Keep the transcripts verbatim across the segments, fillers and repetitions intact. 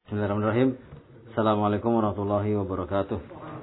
Bismillahirrahmanirrahim. Assalamualaikum warahmatullahi wabarakatuh.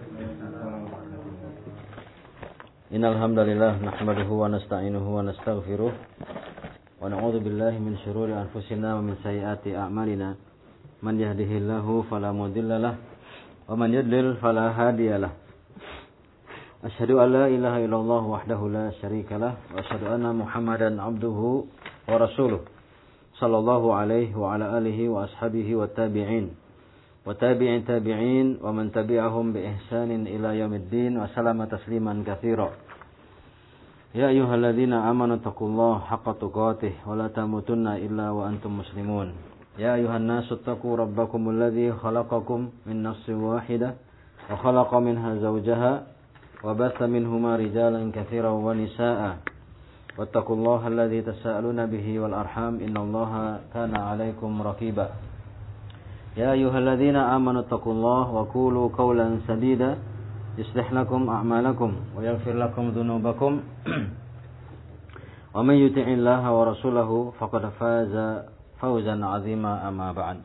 Innal hamdalillah nahmaduhu wa nasta'inuhu wa nastaghfiruh wa na'udzu billahi min shururi anfusina wa min sayyiati a'malina. Man yahdihillahu fala mudhillalah wa man yudlil fala hadiyalah. Asyhadu an la ilaha illallah wahdahu la syarikalah wa asyhadu anna Muhammadan abduhu wa rasuluh. Sallallahu alaihi wa ala alihi wa ashabihi wa tabi'in wa tabi'in tabi'in wa man tabi'ahum bi ihsanin ila yaumiddin wa salama tasliman katsira. Ya ayyuhalladzina amanu taqullaha haqqa tuqatih wa la tamutunna illa wa antum muslimun. Ya ayyuhan nasu taqu rabbakumul ladzi khalaqakum min nafsin wahidah wa khalaqa minha zawjaha wa batha minhuma rijalan katsiran wa nisaa'a. واتقوا الله الذي تساءلون به والأرحام إن الله كان عليكم رقيبا يا أيها الذين آمنوا اتقوا الله وقولوا قولا سديدا يصلح لكم أعمالكم ويغفر لكم ذنوبكم ومن يطع الله ورسوله فقد فاز فوزا عظيما أما بعد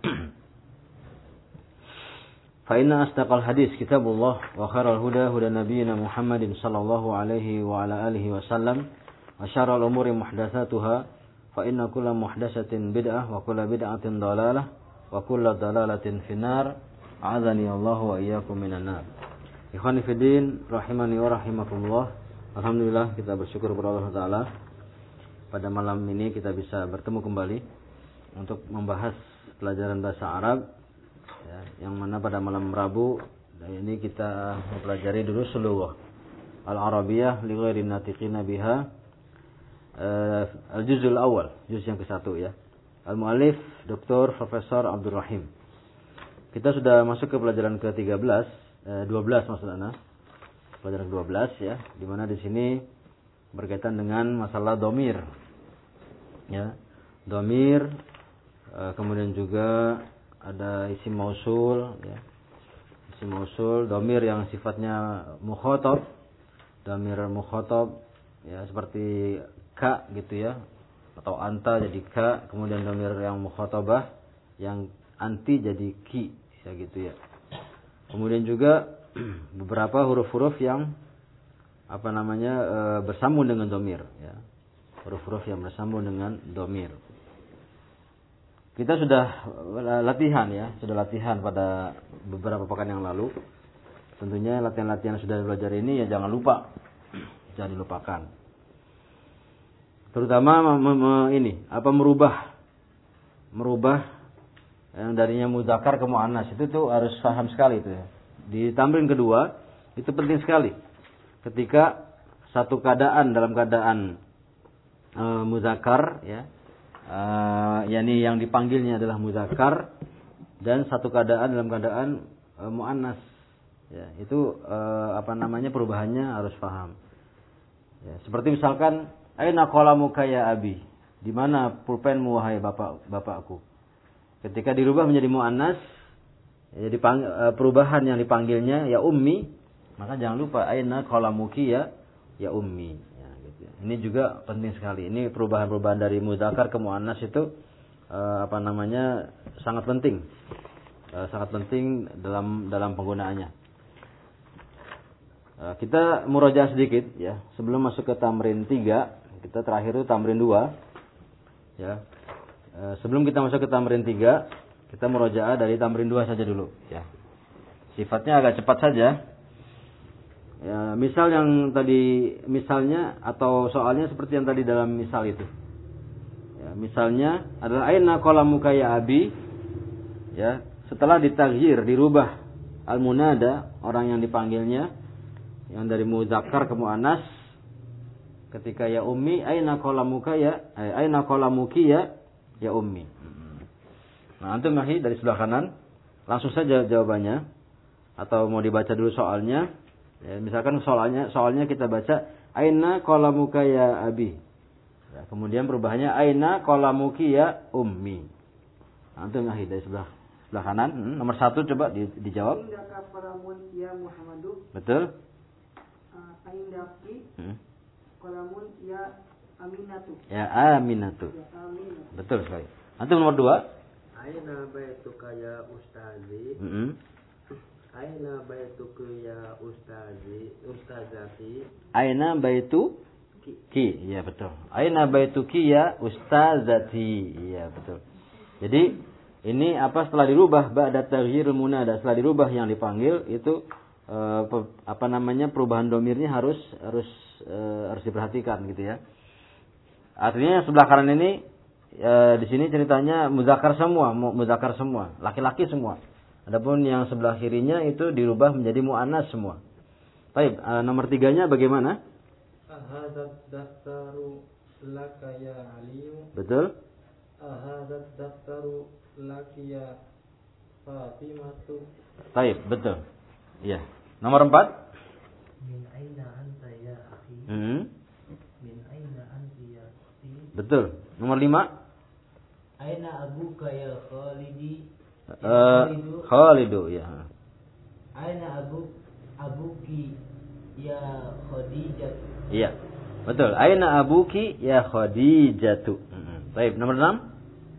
فإن أصدق الحديث كتاب الله وخير الهدى هدى نبينا محمد صلى الله عليه وعلى آله وسلم وشر الأمور محدثاتها فإن كل محدثة بدعة وكل بدعة ضلالة وكل ضلالة في النار أعاذني الله وإياكم من النار. Ikhwani fi din rahimani wa rahimakumullah. Alhamdulillah kita bersyukur kepada Allah Taala pada malam ini kita bisa bertemu kembali untuk membahas pelajaran bahasa Arab ya, yang mana pada malam Rabu dan ini kita mempelajari dulu seluruh Al-Arabiyah li ghairi natiqina biha. Uh, Al-Juzul Awal, juz yang ke satu ya. Al-Mu'allif Doktor Profesor Abdul Rahim. Kita sudah masuk ke pelajaran ke tiga belas, eh, dua belas maksudnya. Pelajaran ke dua belas ya, di mana di sini berkaitan dengan masalah domir. Ya. Domir uh, kemudian juga ada isim mausul ya. Isim mausul, domir yang sifatnya mukhatab, domir mukhatab ya seperti ka gitu ya, atau anta jadi ka, kemudian domir yang mukhatabah yang anti jadi ki ya gitu ya. Kemudian juga beberapa huruf-huruf yang apa namanya e, bersambung dengan domir ya, huruf-huruf yang bersambung dengan domir. Kita sudah latihan ya, sudah latihan pada beberapa pekan yang lalu. Tentunya latihan-latihan yang sudah belajar ini ya jangan lupa, jangan dilupakan. Terutama me, me, ini apa merubah merubah yang darinya muzakkar ke muannas itu tuh harus paham sekali itu ya. Di tamrin kedua itu penting sekali. Ketika satu keadaan dalam keadaan e, muzakkar ya, e, yakni yang dipanggilnya adalah muzakkar dan satu keadaan dalam keadaan e, muannas ya, itu e, apa namanya perubahannya harus paham. Ya, seperti misalkan aina qalamuka ya abi? Di mana pulpenmu wahai bapak bapakku? Ketika dirubah menjadi muannas, jadi perubahan yang dipanggilnya ya ummi, maka jangan lupa aina qalamuki ya ya ummi. Ya, gitu. Ini juga penting sekali. Ini perubahan-perubahan dari muzakkar ke muannas itu eh, apa namanya sangat penting, eh, sangat penting dalam dalam penggunaannya. Eh, kita murojaah sedikit ya sebelum masuk ke tamrin tiga. Kita terakhir itu tamrin dua. Ya. E, sebelum kita masuk ke tamrin tiga, kita murojaah dari tamrin dua saja dulu, ya. Sifatnya agak cepat saja. Ya, misal yang tadi misalnya atau soalnya seperti yang tadi dalam misal itu. Ya, misalnya adalah aina qalamuka ya abi? Ya, setelah ditaghyir, dirubah al-munada, orang yang dipanggilnya yang dari muzakkar ke muannas. Ketika ya ummi aina qalamuka ya aina qalamuki ya ya ummi. Nah, antum mahi dari sebelah kanan langsung saja jawabannya atau mau dibaca dulu soalnya. Ya, misalkan soalnya soalnya kita baca aina qalamuka ya abi. Ya, kemudian perubahannya aina qalamuki ya ummi. Nah, antum mahi dari sebelah sebelah kanan. Hmm, nomor satu coba di, dijawab. Indaka qalamun ya Muhammadu. Betul? Uh, Indaki. Hmm. Qalamun ya Aminatu. Ya Aminatu. Ya Aminatu. Betul sekali. Antum nomor dua. Aina baituka ya ustazi. Mm-hmm. Aina baituka ya ustazi, ustazati. Aina baitu ki. ki. Iya betul. Aina baituki ya ustazati. Iya betul. Jadi ini apa setelah dirubah ba'da taghyirul munada, setelah dirubah yang dipanggil itu eh, apa namanya perubahan domirnya harus harus eh, harus diperhatikan gitu ya. Artinya sebelah kanan ini eh, di sini ceritanya muzakkar semua, muzakkar semua, laki-laki semua. Adapun yang sebelah kirinya itu dirubah menjadi muannas semua. Baik, uh, nomor tiganya bagaimana? Ahadzat daftaru laka ya Aliyu. Betul. Ahadzat daftaru laki ya Fatimatu. Baik, betul. Iya. Nomor empat. Min aina anta ya akhi. Hmm. Min aina anti ya akhi. Betul. Nomor lima. Aina abuka ya Khalidi. Uh, Khalidu ya. Aina abu abuki ya Khadijah. Iya. Betul. Aina abuki ya Khadijatu. Hmm. Baik, nomor enam.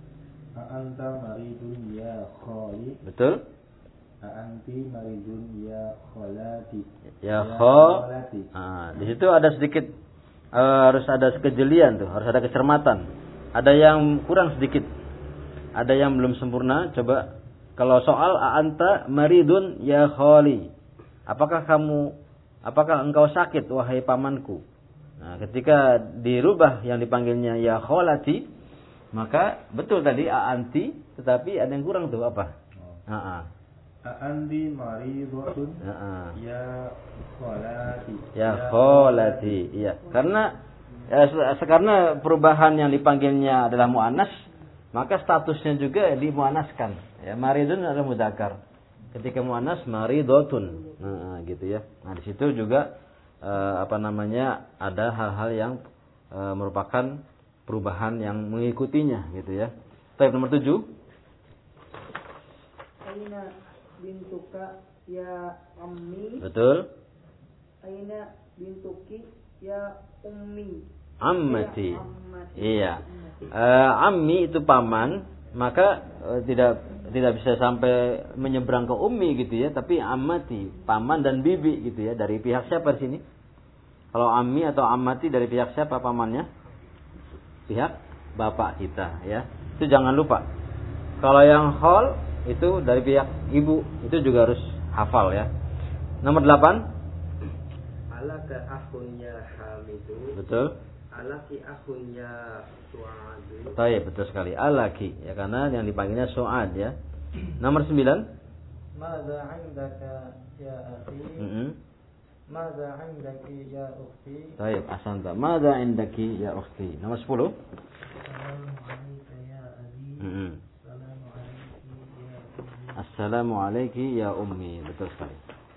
A'anta maridun ya Khalid. Betul. A'anti maridun ya Khalati. Ya Khalati. Ah, di situ ada sedikit uh, harus ada kejelian tuh, harus ada kecermatan. Ada yang kurang sedikit. Ada yang belum sempurna. Coba kalau soal a'anta maridun ya khali. Apakah kamu apakah engkau sakit wahai pamanku? Nah, ketika dirubah yang dipanggilnya ya khalati, maka betul tadi a'anti, tetapi ada yang kurang tuh apa? Heeh. A'anti maridun Heeh. ya khalati. Ya khalati. Iya. Karena ya, karena perubahan yang dipanggilnya adalah muannas, maka statusnya juga dimuannaskan. Ya, maridun adalah mudzakkar. Ketika muannas maridotun. Nah, gitu ya. Nah, di situ juga eh, apa namanya? Ada hal-hal yang eh, merupakan perubahan yang mengikutinya gitu ya. Baik, nomor tujuh. Aina bintuka ya ammi. Betul. Aina bintuki ya ummi. Ammati. Ya, ammati. Iya. Uh, ammi itu paman, maka uh, tidak tidak bisa sampai menyeberang ke ummi gitu ya, tapi ammati, paman dan bibi gitu ya. Dari pihak siapa di sini? Kalau ammi atau ammati dari pihak siapa pamannya? Pihak bapak kita ya. Itu jangan lupa. Kalau yang khol itu dari pihak ibu, itu juga harus hafal ya. Nomor delapan. Alaka akhun ya Hamidu. Betul. Alaki akhun ya Su'adu. Baik, betul sekali. Alaki ya, karena yang dipanggilnya Su'ad ya. Nomor sembilan. Madza 'indaka ya akhi? Mm-hmm. Madza 'indaki ya ukhti? Baik, ahsanta. Madza 'indaki ya ukhti? Nomor sepuluh. Assalamu alayka ya abi. Mm-hmm. Assalamu alayki ya ummi. Assalamu alayki ya ummi. Betul sekali.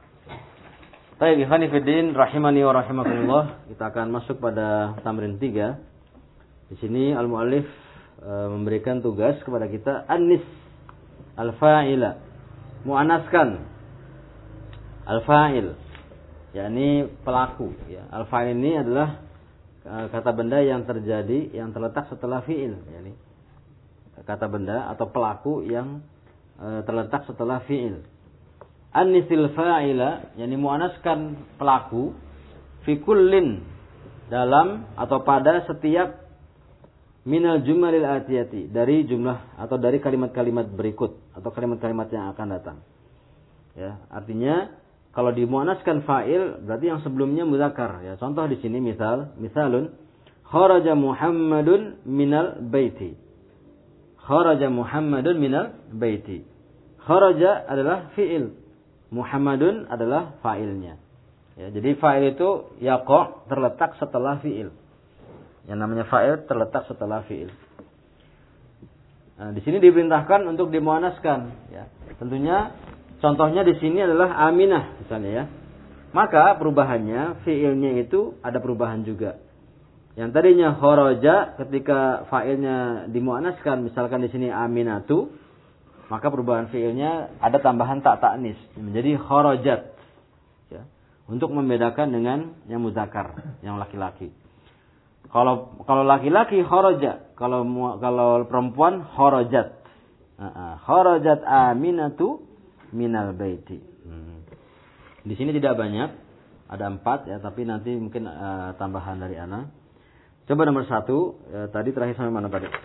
Baik, ikhwani fiddin rahimani wa rahimakumullah. Kita akan masuk pada tamrin tiga. Di sini al-muallif e, memberikan tugas kepada kita anis al-fa'ila. Muannaskan al-fa'il, yakni pelaku ya. Al-fa'il ini adalah e, kata benda yang terjadi yang terletak setelah fi'il, yakni kata benda atau pelaku yang e, terletak setelah fi'il. Anisil fa'ila, yakni muannaskan pelaku fi kullin, dalam atau pada setiap minal jumalil atiyati, dari jumlah atau dari kalimat-kalimat berikut atau kalimat-kalimat yang akan datang. Ya, artinya kalau dimuannaskan fa'il berarti yang sebelumnya mudzakkar ya. Contoh di sini misal, misalun kharaja Muhammadun minal baiti. Kharaja Muhammadun minal baiti. Kharaja adalah fi'il. Muhammadun adalah fa'ilnya. Ya, jadi fa'il itu yaqa' terletak setelah fi'il. Yang namanya fa'il terletak setelah fi'il. Nah, di sini diperintahkan untuk dimuannaskan. Ya. Tentunya contohnya di sini adalah Aminah misalnya ya. Maka perubahannya fi'ilnya itu ada perubahan juga. Yang tadinya kharaja ketika fa'ilnya dimuannaskan, misalkan di sini Aminatu, maka perubahan fiilnya ada tambahan tak ta'nis menjadi kharajat ya, untuk membedakan dengan yang muzakkar, yang laki-laki. Kalau kalau laki-laki kharaja, kalau kalau perempuan kharajat Uh, kharajat Aminatu minal baiti. Hmm. Di sini tidak banyak, ada empat ya, tapi nanti mungkin uh, tambahan dari ana. Coba nomor satu, uh, tadi terakhir sampai mana tadi?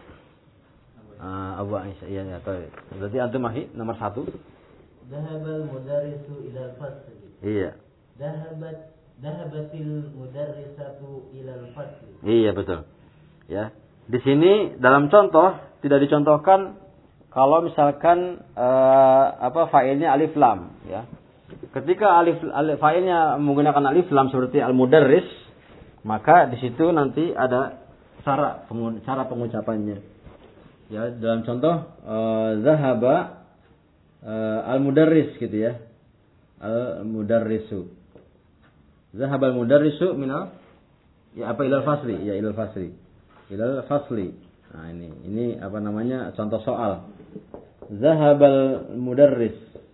Uh, Abu Aisyah, iya ya. Berarti antum mahi nomor satu. Dhahabal mudarrisu ilal fasli. Iya. Dhahabat dhahabatil mudarrisatu ilal fasli. Iya betul. Ya. Di sini dalam contoh tidak dicontohkan kalau misalkan uh, apa fa'ilnya alif lam ya. Ketika alif, alif fa'ilnya menggunakan alif lam seperti al-mudarris, maka di situ nanti ada cara cara pengucapannya. Ya, dalam contoh uh, zahaba uh, al-mudarris gitu ya. Al-mudarrisu. Zahaba al-mudarrisu minal ya apa ilal fasli? Ya ilal fasli. Ilal fasli. Nah, ini ini apa namanya? Contoh soal. Zahabal mudarris.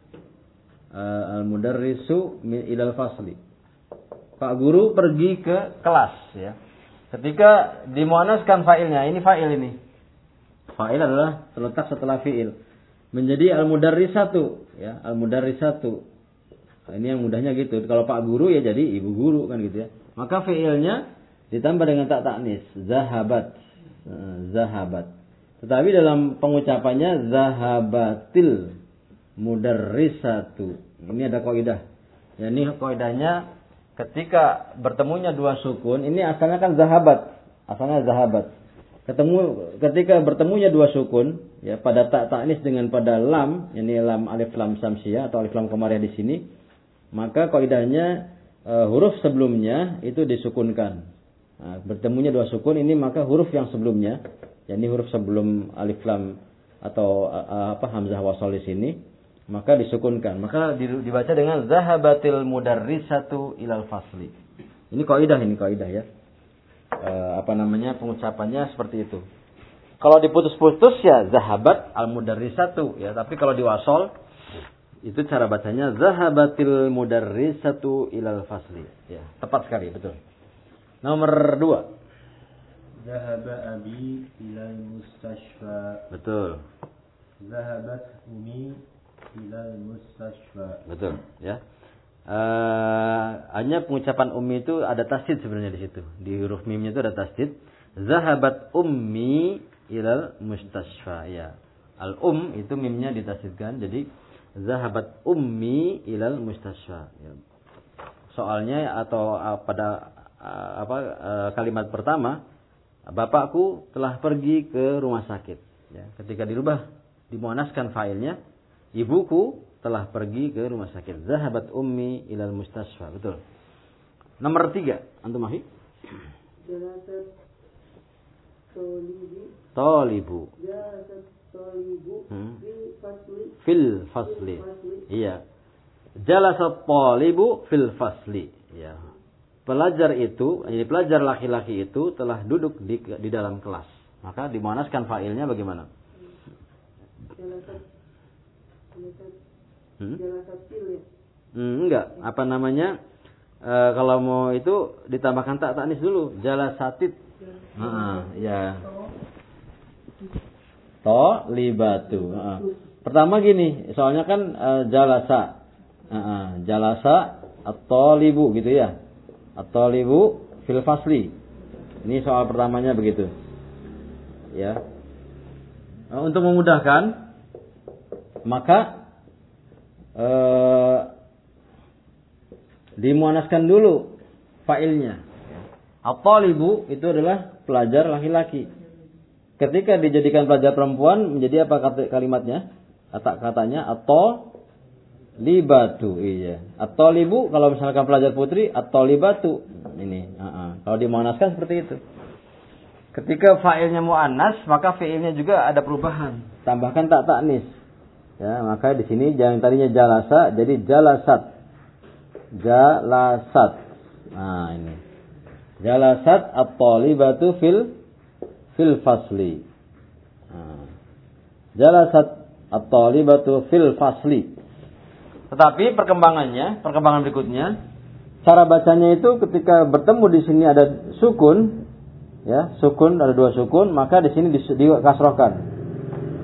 Uh, al-mudarrisu ilal fasli. Pak guru pergi ke kelas ya. Ketika dimuannaskan fa'ilnya, ini fa'il ini. Fa'il adalah terletak setelah fi'il. Menjadi al-mudarrisatu ya, al-mudarrisatu. Nah, ini yang mudahnya gitu. Kalau Pak guru ya jadi ibu guru kan gitu ya. Maka fi'ilnya ditambah dengan tak taknis, zahabat. Uh, zahabat. Tetapi dalam pengucapannya zahabatil mudarrisatu. Ini ada kaidah. Ya, ini kaidahnya ketika bertemunya dua sukun, ini asalnya kan zahabat. Asalnya zahabat. Ketemu ketika bertemunya dua sukun, ya pada tak taknis dengan pada lam, ini lam alif lam samsiyah atau alif lam qamariyah di sini, maka kaidahnya e, huruf sebelumnya itu disukunkan. Nah, bertemunya dua sukun ini maka huruf yang sebelumnya, yakni huruf sebelum alif lam atau a, apa hamzah wasal di sini, maka disukunkan. Maka dibaca dengan zahabatil mudarrisatu ilal fasli. Ini kaidah ini kaidah ya. E, apa namanya pengucapannya seperti itu. Kalau diputus-putus ya zahabat al mudarrisatu ya, tapi kalau diwasal itu cara bacanya zahabatil mudarrisatu ilal fasli. Ya, tepat sekali betul. Nomor dua. Zahaba abi ilal mustashfa. Betul. Zahabat umi ilal mustashfa. Betul ya. Uh, hanya pengucapan ummi itu ada tasdid sebenarnya di situ. Di huruf mimnya itu ada tasdid. Zahabat ummi ilal mustashfa ya. Al um itu mimnya ditasdidkan jadi zahabat ummi ilal mustashfa ya. Soalnya atau uh, pada uh, apa uh, kalimat pertama bapakku telah pergi ke rumah sakit ya. Ketika dirubah dimuannaskan fa'ilnya ibuku telah pergi ke rumah sakit. Zahabat ummi ilal mustashfa. Betul. Nomor tiga. Antum mahi? Jalasat tolibu. Tolibu. Jalasat tolibu. Hmm. Fil fasli. Fil fasli. Iya. Jalasat tolibu fil fasli. Ya. Pelajar itu, jadi pelajar laki-laki itu telah duduk di, di dalam kelas. Maka dimuannaskan fa'ilnya bagaimana? Jalasat. Jalasat. Hmm? Jalasat fil. Hmm, enggak. Apa namanya? E, kalau mau itu ditambahkan tak taknis dulu. Jalasatit. Heeh, ya. To libatu. Heeh. Pertama gini, soalnya kan e, jalasa. Heeh, jalasa at-talibu gitu ya. At-talibu fil fasli. Ini soal pertamanya begitu. Ya. E, untuk memudahkan maka Uh, dimuannaskan dulu fa'ilnya. At-talibu itu adalah pelajar laki-laki. Ketika dijadikan pelajar perempuan menjadi apa kata kalimatnya? Kata katanya at-talibatu. Iya. At-talibu kalau misalkan pelajar putri at-talibatu. Ini, uh-uh. Kalau dimuannaskan seperti itu. Ketika fa'ilnya muannas, maka fi'ilnya juga ada perubahan. Tambahkan tak taknis. Ya, maka di sini yang tadinya jalasa jadi jalasat. Jalasat. Nah, ini. Jalasat at-talibatu fil fil fasli. Nah. Jalasat at-talibatu fil fasli. Tetapi perkembangannya, perkembangan berikutnya, cara bacanya itu ketika bertemu di sini ada sukun, ya, sukun ada dua sukun, maka di sini dikasrohkan.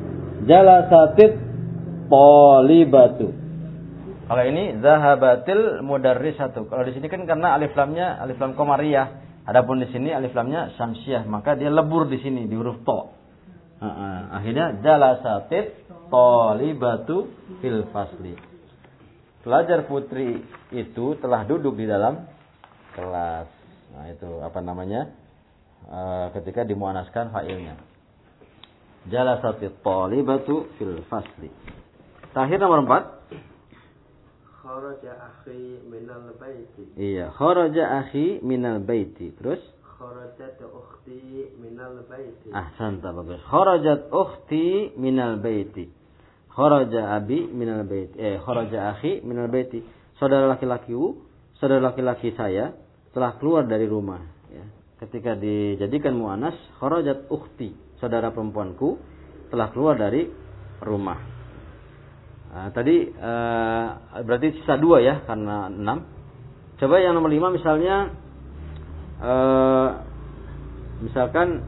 jalasatit talibatu. Kalau ini zahabatil mudarrisatu. Kalau di sini kan karena alif lamnya alif lam qamariyah. Adapun di sini alif lamnya syamsiyah, maka dia lebur di sini di huruf ta. Uh-uh. Akhirnya jalasatit talibatu fil fasli. Pelajar putri itu telah duduk di dalam kelas. Nah, itu apa namanya? Uh, ketika dimuannaskan fa'ilnya. Jalasatit talibatu fil fasli. Terakhir nomor empat. Kharaja akhi minal baiti. Iya, kharaja akhi minal baiti. Terus? Kharajat ukhti minal baiti. Ahsanta, bagus. Kharajat ukhti minal baiti. Kharaja abi minal baiti. Eh, kharaja akhi minal baiti. Saudara laki-lakiku, saudara laki-laki saya telah keluar dari rumah. Ya. Ketika dijadikan muannas, kharajat ukhti, saudara perempuanku telah keluar dari rumah. Nah, tadi uh, berarti sisa dua ya karena enam. Coba yang nomor lima misalnya, uh, misalkan,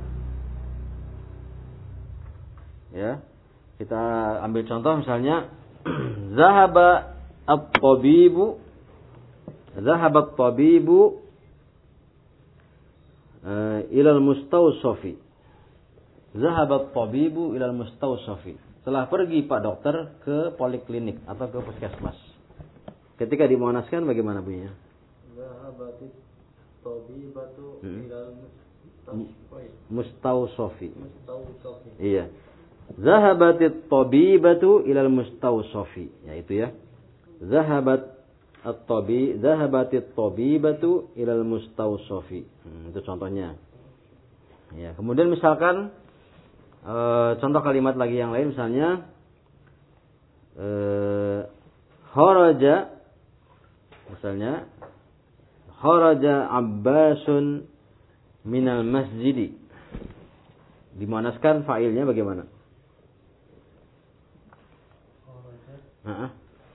ya kita ambil contoh misalnya, zahaba at-tabibu, zahaba at-tabibu uh, ilal mustawsafi, zahaba at-tabibu ilal mustawsafi. Setelah pergi Pak Dokter ke poliklinik atau ke puskesmas. Ketika dimuannaskan bagaimana bunyinya? Zahabatit tabibatu ilal mustawsafi. Mustawsafi. Iya. Zahabatit tabibatu ilal mustawsafi. Ya itu ya. Zahabat at-tabi, zahabatit tabibatu ilal mustawsafi. Hmm, itu contohnya. Ya, kemudian misalkan E, contoh kalimat lagi yang lain misalnya e, kharaja, misalnya kharaja Abbasun minal masjidi. Dimanaskan fa'ilnya bagaimana? Nah,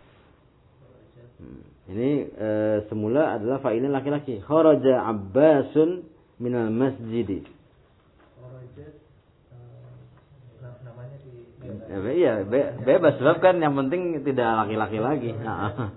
ini e, semula adalah fa'ilnya laki-laki. Kharaja Abbasun minal masjidi. Ya, iya, be, bebas sebab kan yang penting tidak laki-laki lagi. Nah.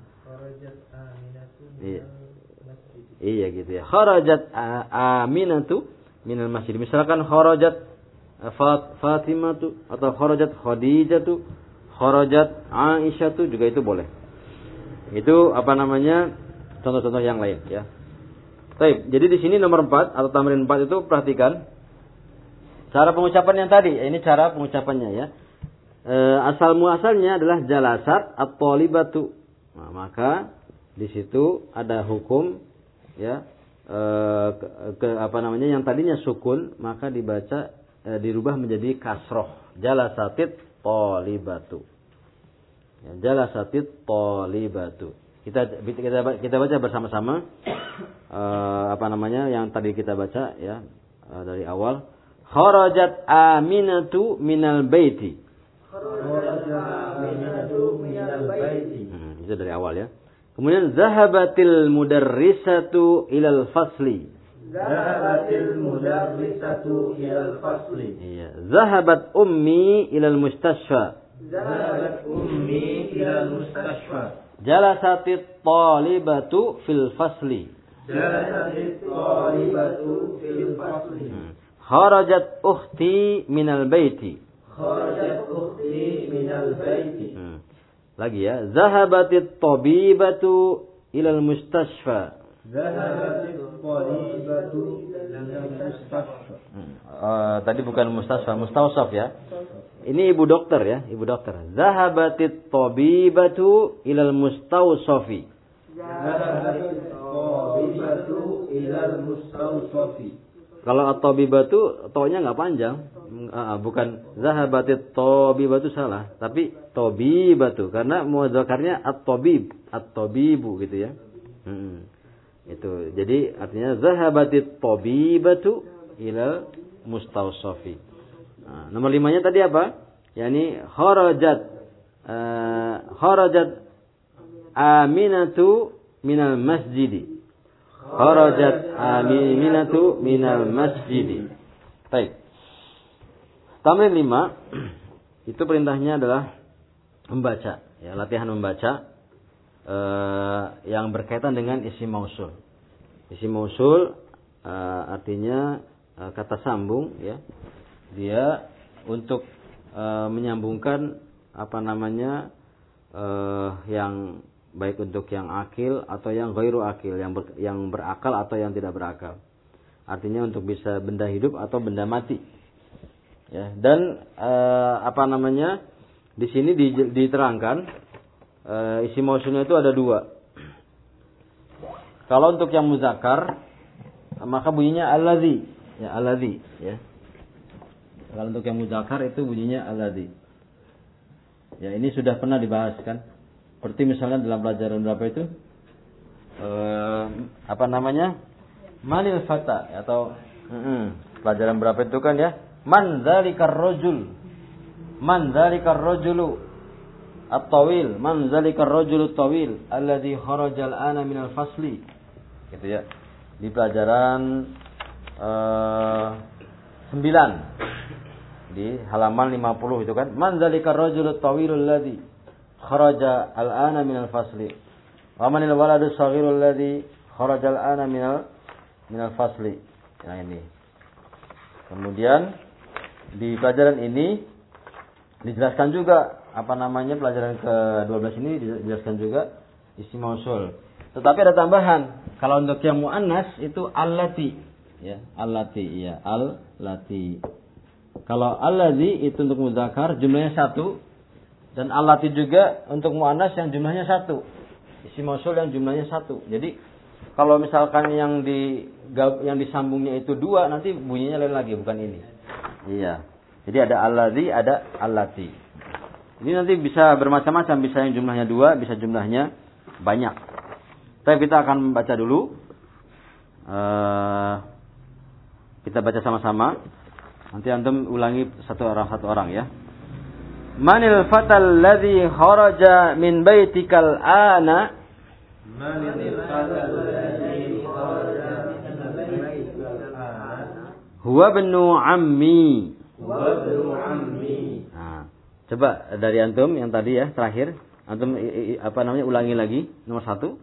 Iya. Iya gitu ya. Kharajat Aminatu minal masjid. Misalkan kharajat Fatimatu atau kharajat Khadijatu, kharajat Aisyatu juga itu boleh. Itu apa namanya? Contoh-contoh yang lain ya. Baik, jadi di sini nomor empat atau tamrin empat itu perhatikan cara pengucapan yang tadi. Ini cara pengucapannya ya. E, asal muasalnya adalah jalasat at-talibatu. Nah, maka di situ ada hukum ya e, ke, ke apa namanya yang tadinya sukun maka dibaca e, dirubah menjadi kasroh. Jalasatit talibatu. Ya, jalasatit talibatu. Kita kita kita baca bersama-sama e, apa namanya yang tadi kita baca ya e, dari awal. Kharajat Aminatu minal baiti. Hmm, itu dari awal ya. Kemudian zahabatil mudarrisatu ilal fasli. Zahabatil mudarrisatu ilal fasli. Iya. Zahabat ummi ilal mustasfa. Zahabat ummi ilal mustasfa. Jalasatit talibatu fil fasli. Jalasatit talibatu fil fasli. Hmm. Kharajat ukhti minal baiti. Kharajat ukhti minal baiti. Hmm. Lagi ya. Zahabatit tabibatu ilal mustasfa. Zahabatit tabibatu ilal mustasfa. Hmm. Uh, tadi bukan mustasfa, mustawsaf ya. Ini ibu dokter ya, ibu dokter. Zahabatit tabibatu ilal mustawsafi. Zahabatit tabibatu ilal mustawsafi. Kalau at-tabibatu to-nya enggak panjang. Uh, bukan zahabatit tabibatu salah, tapi tabibatu karena mudzakarnya at-tabib, at-tabibu gitu ya. Hmm. Itu. Jadi artinya zahabatit tabibatu ilal mustawsafi. Nah, nomor limanya tadi apa? Yani kharajat uh, kharajat Aminatu minal masjidi. Kharajat Aminatu minal masjidi. Baik. Tamrin lima. itu perintahnya adalah membaca, ya, latihan membaca eh, yang berkaitan dengan isim mausul. Isim mausul eh, artinya eh, kata sambung, ya. Dia untuk eh, menyambungkan apa namanya eh, yang baik untuk yang akil atau yang ghairu akil, yang ber, yang berakal atau yang tidak berakal. Artinya untuk bisa benda hidup atau benda mati. Ya, dan eh, apa namanya? Di sini diterangkan eh, isim mausulnya itu ada dua. Kalau untuk yang muzakkar maka bunyinya alladzi, ya alladzi, ya. Kalau untuk yang muzakkar itu bunyinya alladzi. Ya, ini sudah pernah dibahas kan? Seperti misalnya dalam pelajaran berapa itu? Eh, apa namanya? Manil fata, atau uh, pelajaran berapa itu kan ya? Man dzalikar rajul. Man dzalikar rajulu at-tawil, man dzalikar rajulu at-tawil alladhi kharaja al-ana min al-fasli. Gitu ya. Di pelajaran uh, sembilan di halaman lima puluh itu kan, man dzalikar rajulu at-tawil alladhi kharaja al-ana min al-fasli. Wa man al-waladu as-saghiru alladhi kharaja al-ana min al min al-fasli. Nah ini. Kemudian di pelajaran ini dijelaskan juga apa namanya, pelajaran ke dua belas ini dijelaskan juga isim mausul. Tetapi ada tambahan. Kalau untuk yang muannas itu allati, ya, allati, ya, allati. Kalau alladzi itu untuk muzakkar jumlahnya satu, dan allati juga untuk muannas yang jumlahnya satu. Isim mausul yang jumlahnya satu. Jadi kalau misalkan yang di yang disambungnya itu dua, nanti bunyinya lain lagi, bukan ini. Iya. Jadi ada alladzi, ada allati. Ini nanti bisa bermacam-macam, bisa yang jumlahnya dua, bisa jumlahnya banyak. Tapi kita akan membaca dulu. Uh, kita baca sama-sama. Nanti antum ulangi satu orang satu orang ya. Manil fatal ladzi kharaja min baitikal ana. Manil fatal ladzi kharaja min baitikal ana. Huwa ibnu ammi. Nah, coba dari antum yang tadi ya, terakhir antum i, i, apa namanya, ulangi lagi nomor satu.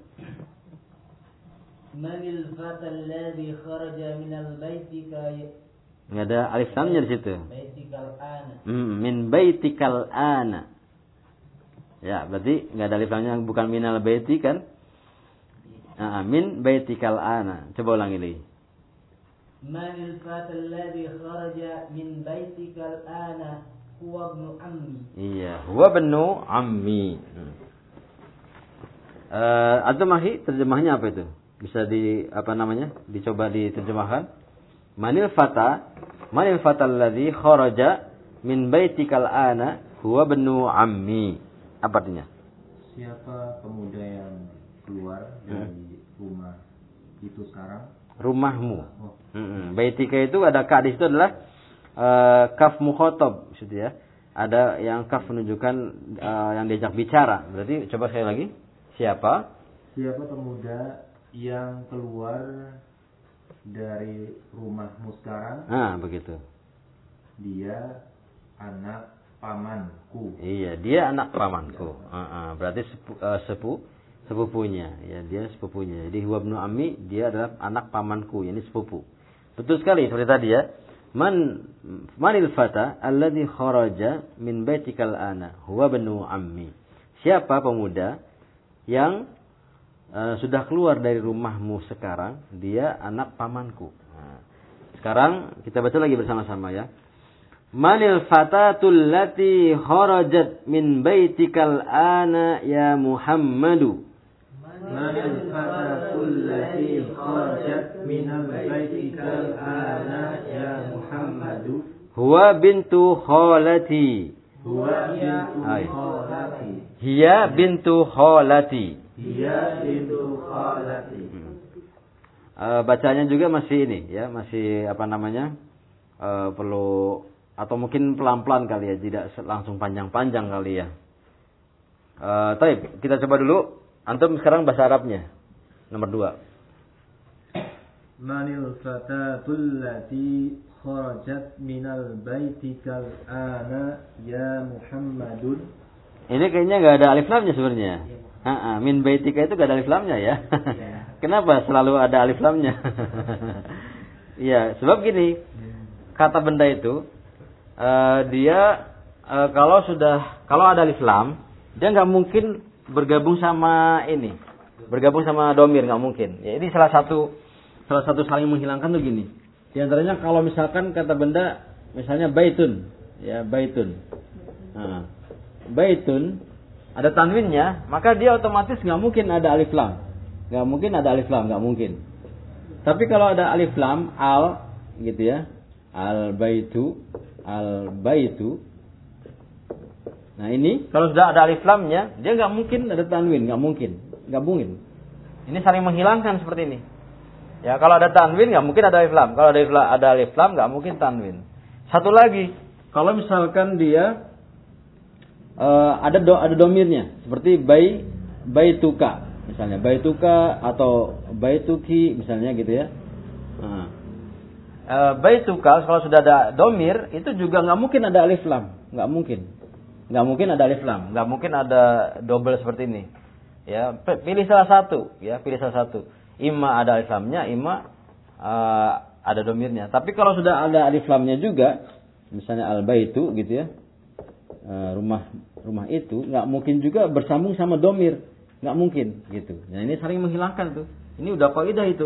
Manil fatal ladzi kharaja minal baitika. Enggak ada alif lamnya di situ. Baitikal ana. Hmm, min baitikal ana. Ya, berarti enggak ada alif lamnya, bukan minal baiti kan? Nah, min baitikal ana. Coba ulangi lagi. Manil fatal ladzi kharaja min baitikal ana huwa ibnu ammi. Iya, huwa ibnu ammi. Hmm. Uh, atau masih terjemahnya apa itu? Bisa di apa namanya? Dicoba diterjemahkan. Manil fata, manil fatal ladzi kharaja min baitikal ana huwa ibnu ammi. Apa artinya? Siapa pemuda yang keluar dari hmm. rumah itu sekarang? Rumahmu. Oh. Hmm. Baitika itu ada ka di situ adalah uh, kaf mukhatab, gitu ya. Ada yang kaf menunjukkan uh, yang diajak bicara. Berarti coba sekali lagi. Siapa? Siapa pemuda yang keluar dari rumahmu sekarang? Ah, begitu. Dia anak pamanku. Iya, dia anak pamanku. Uh, uh, berarti sepu, uh, sepu sepupunya, ya, dia sepupunya. Jadi huwa ibnu ammi, dia adalah anak pamanku, ini sepupu. Betul sekali seperti tadi ya. Man manil fata alladzi kharaja min baitikal ana huwa ibnu ammi. Siapa pemuda yang uh, sudah keluar dari rumahmu sekarang, dia anak pamanku. Nah, sekarang kita baca lagi bersama-sama ya. Manil fatatul lati kharajat min baitikal ana ya Muhammadu. Manil fatatul lati kharajat min baitikal ana ya Muhammadu. Huwa bintu khalati. Huwa bintu khalati. Hiya bintu khalati. Hiya bintu khalati. Hmm. Uh, bacanya juga masih ini ya, masih apa namanya? Uh, perlu atau mungkin pelan-pelan kali ya, tidak langsung panjang-panjang kali ya. Uh, Taib, kita coba dulu. Antum sekarang bahasa Arabnya. Nomor dua. Manil fatatul lati kharajat minal baitikal ana ya Muhammadun. Ini kayaknya nggak ada alif lamnya sebenarnya. Ah, min baitika itu nggak ada alif lamnya ya. Kenapa selalu ada alif lamnya? Iya, sebab gini, kata benda itu uh, dia uh, kalau sudah kalau ada alif lam, dia nggak mungkin bergabung sama ini, bergabung sama domir, nggak mungkin. Ya, ini salah satu salah satu saling menghilangkan tuh gini. Di antaranya kalau misalkan kata benda, misalnya baitun, ya baitun, nah, baitun ada tanwinnya, maka dia otomatis nggak mungkin ada alif lam, nggak mungkin ada alif lam, nggak mungkin. Tapi kalau ada alif lam, al, gitu ya, al baitu, al baitu. Nah ini kalau sudah ada alif lamnya, dia nggak mungkin ada tanwin, nggak mungkin, nggak mungkin. Ini saling menghilangkan seperti ini. Ya kalau ada tanwin nggak mungkin ada alif lam. Kalau ada alif lam, ada alif lam nggak mungkin tanwin. Satu lagi, kalau misalkan dia uh, ada do, ada domirnya, seperti bai baituka misalnya, baituka atau baituki misalnya gitu ya. Nah, uh, baituka kalau sudah ada domir itu juga nggak mungkin ada alif lam, nggak mungkin, nggak mungkin ada alif lam, nggak mungkin ada double seperti ini. Ya pilih salah satu, ya pilih salah satu. Ima ada alif lamnya, ima uh, ada domirnya. Tapi kalau sudah ada alif lamnya juga, misalnya al baitu gitu ya, uh, rumah rumah itu nggak mungkin juga bersambung sama domir, nggak mungkin gitu. Nah ini saling menghilangkan tuh. Ini udah kaidah itu.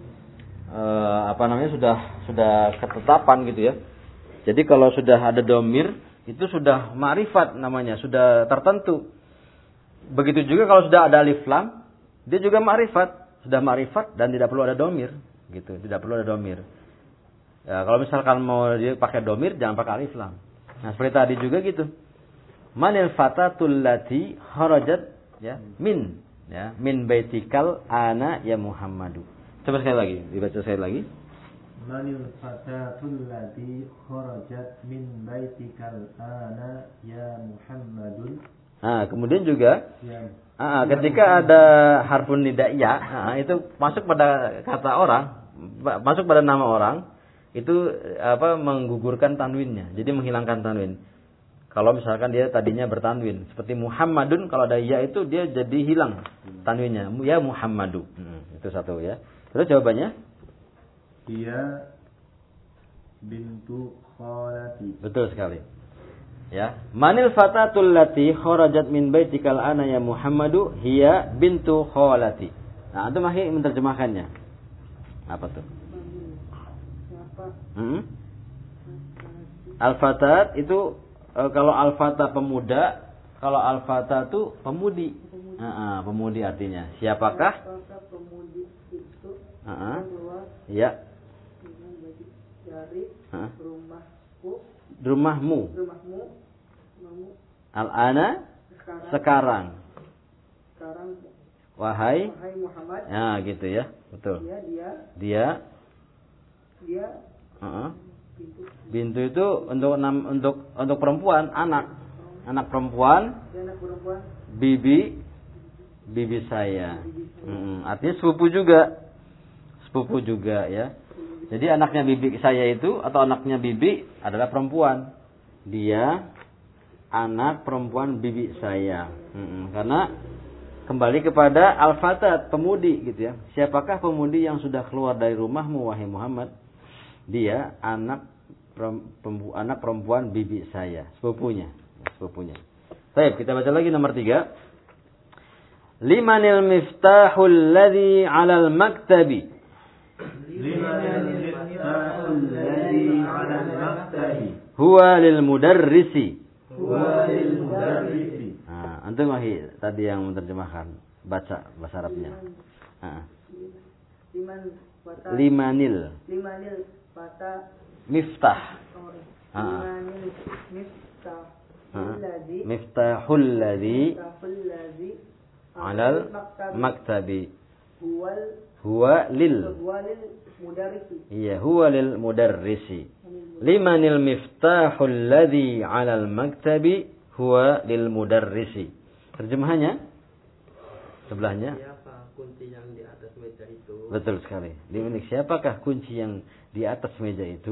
Uh, apa namanya sudah sudah ketetapan gitu ya. Jadi kalau sudah ada domir itu sudah ma'rifat namanya, sudah tertentu. Begitu juga kalau sudah ada alif lam, dia juga ma'rifat. Sudah ma'rifat dan tidak perlu ada domir gitu, tidak perlu ada domir. Ya, kalau misalkan mau dia pakai domir jangan pakai alif lam. Nah, seperti tadi juga gitu. Manil fatatul lati kharajat ya min ya min baitikal ana ya Muhammadu. Coba sekali lagi, dibaca sekali lagi. Manil fatatul lati kharajat min baitikal ana ya Muhammadun. Nah, kemudian juga ya. Ah, ketika ada harfun nidaiyah, ah, itu masuk pada kata orang, masuk pada nama orang, itu apa menggugurkan tanwinnya, jadi menghilangkan tanwin. Kalau misalkan dia tadinya bertanwin, seperti Muhammadun, kalau ada ya itu dia jadi hilang tanwinnya, ya Muhammadu. Hmm, itu satu ya. Terus jawabannya? Dia bintu khalati. Betul sekali. Ya, manil fatatul lati kharajat min baitikal ana ya Muhammadu hiya bintu khalati. Nah, antum masih menerjemahkannya. Apa tuh? Hmm? Al-fatat itu e, kalau al-fata pemuda, kalau al-fata itu pemudi. Heeh, pemudi artinya. Siapakah? Pemudi itu Heeh. keluar Ya. dari Heeh. rumahku, Rumahmu. rumahmu, rumahmu Al-ana sekarang, sekarang. sekarang Wahai. wahai Muhammad. Ya, gitu ya. Betul. Dia dia Dia dia Heeh. pintu Bintu itu untuk untuk untuk perempuan, anak. Anak perempuan, dia anak perempuan bibi bibi saya. Hmm, artinya sepupu juga. Sepupu juga ya. Jadi anaknya bibi saya itu atau anaknya bibi adalah perempuan. Dia anak perempuan bibi saya. Hmm, karena kembali kepada al-fatat, pemudi gitu ya. Siapakah pemudi yang sudah keluar dari rumahmu wahai Muhammad? Dia anak perempuan, anak perempuan bibi saya, sepupunya, sepupunya. Baik, kita baca lagi nomor tiga. Limanil miftahul ladzi 'alal maktabi. Limanil miftahul ladzi 'alal maktabi. Huwa lil mudarrisi. Huwa lil mudarrisi. Nah, antum wahi tadi yang menerjemahkan, baca bahasa Arabnya. Nah. liman fata Limanil limanil fata miftah. Ah. limanil miftah Ah. alladzi Miftahul ladzi miftahul ladzi 'alal maktabi. huwal Huwa lil huwalil mudarrisi. Iya, huwa lil mudarrisi. Limanil miftahul ladzi 'alal maktabi huwa lil mudarrisi. Terjemahannya sebelahnya. Siapa kunci yang di atas meja itu? Betul sekali. Dimiliki siapakah kunci yang di atas meja itu?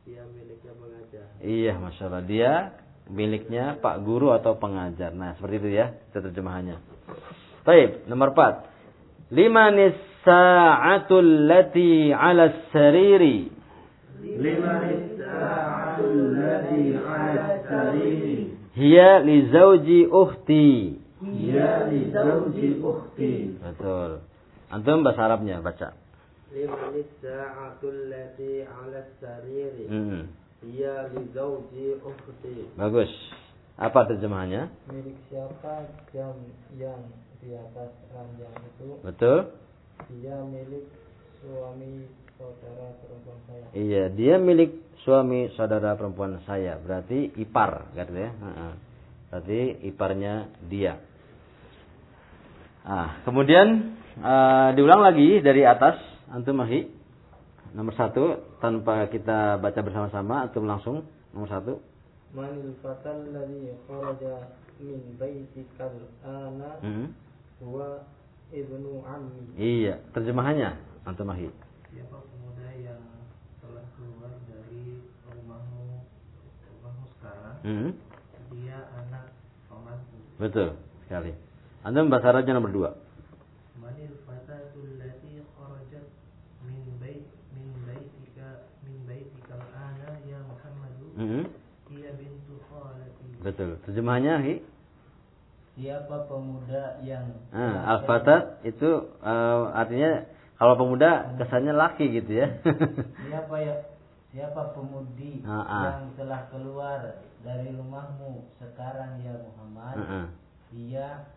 Dia miliknya pengajar. Iya, Masya Allah. Dia miliknya Pak Guru atau pengajar. Nah, seperti itu ya, itu terjemahannya. Baik, nomor empat. Limanis sa'atul lati 'ala sariri. Limanis sa'atul lati 'ala sariri. Hiya li zawji ukhti. Hiya li zawji ukhti. Betul. Antum bahasa Arabnya baca. Limanis sa'atul lati 'ala sariri. Hmm. Hiya li zawji ukhti. Bagus. Apa terjemahannya? Milik siapa jam yang di atas ranjang itu? Betul. Dia milik suami saudara perempuan saya. Iya, dia milik suami saudara perempuan saya. Berarti ipar, katanya. Heeh. Berarti iparnya dia. Ah, kemudian uh, diulang lagi dari atas, antum mahi. Nomor satu, tanpa kita baca bersama-sama, antum langsung nomor satu. Manil fatal ladzi kharaja min baitikal ana Hmm. huwa ibnu ammi. Iya, terjemahannya antum mahi. Siapa pemuda yang telah keluar dari rumahmu rumahmu sekarang? Hmm. Dia anak pamanku. Betul sekali. Antum bahasa Arabnya nomor dua. Manil fatatul lati kharajat min bait min baitika min baitikal ana ya Muhammadu. Hmm. Hiya bintu khalati. Betul. Terjemahannya hi. Siapa pemuda yang Nah, al-fatat itu uh, artinya kalau pemuda kesannya laki gitu ya. Siapa ya siapa pemudi Ah, ah. yang telah keluar dari rumahmu sekarang ya Muhammad? Uh-uh. Dia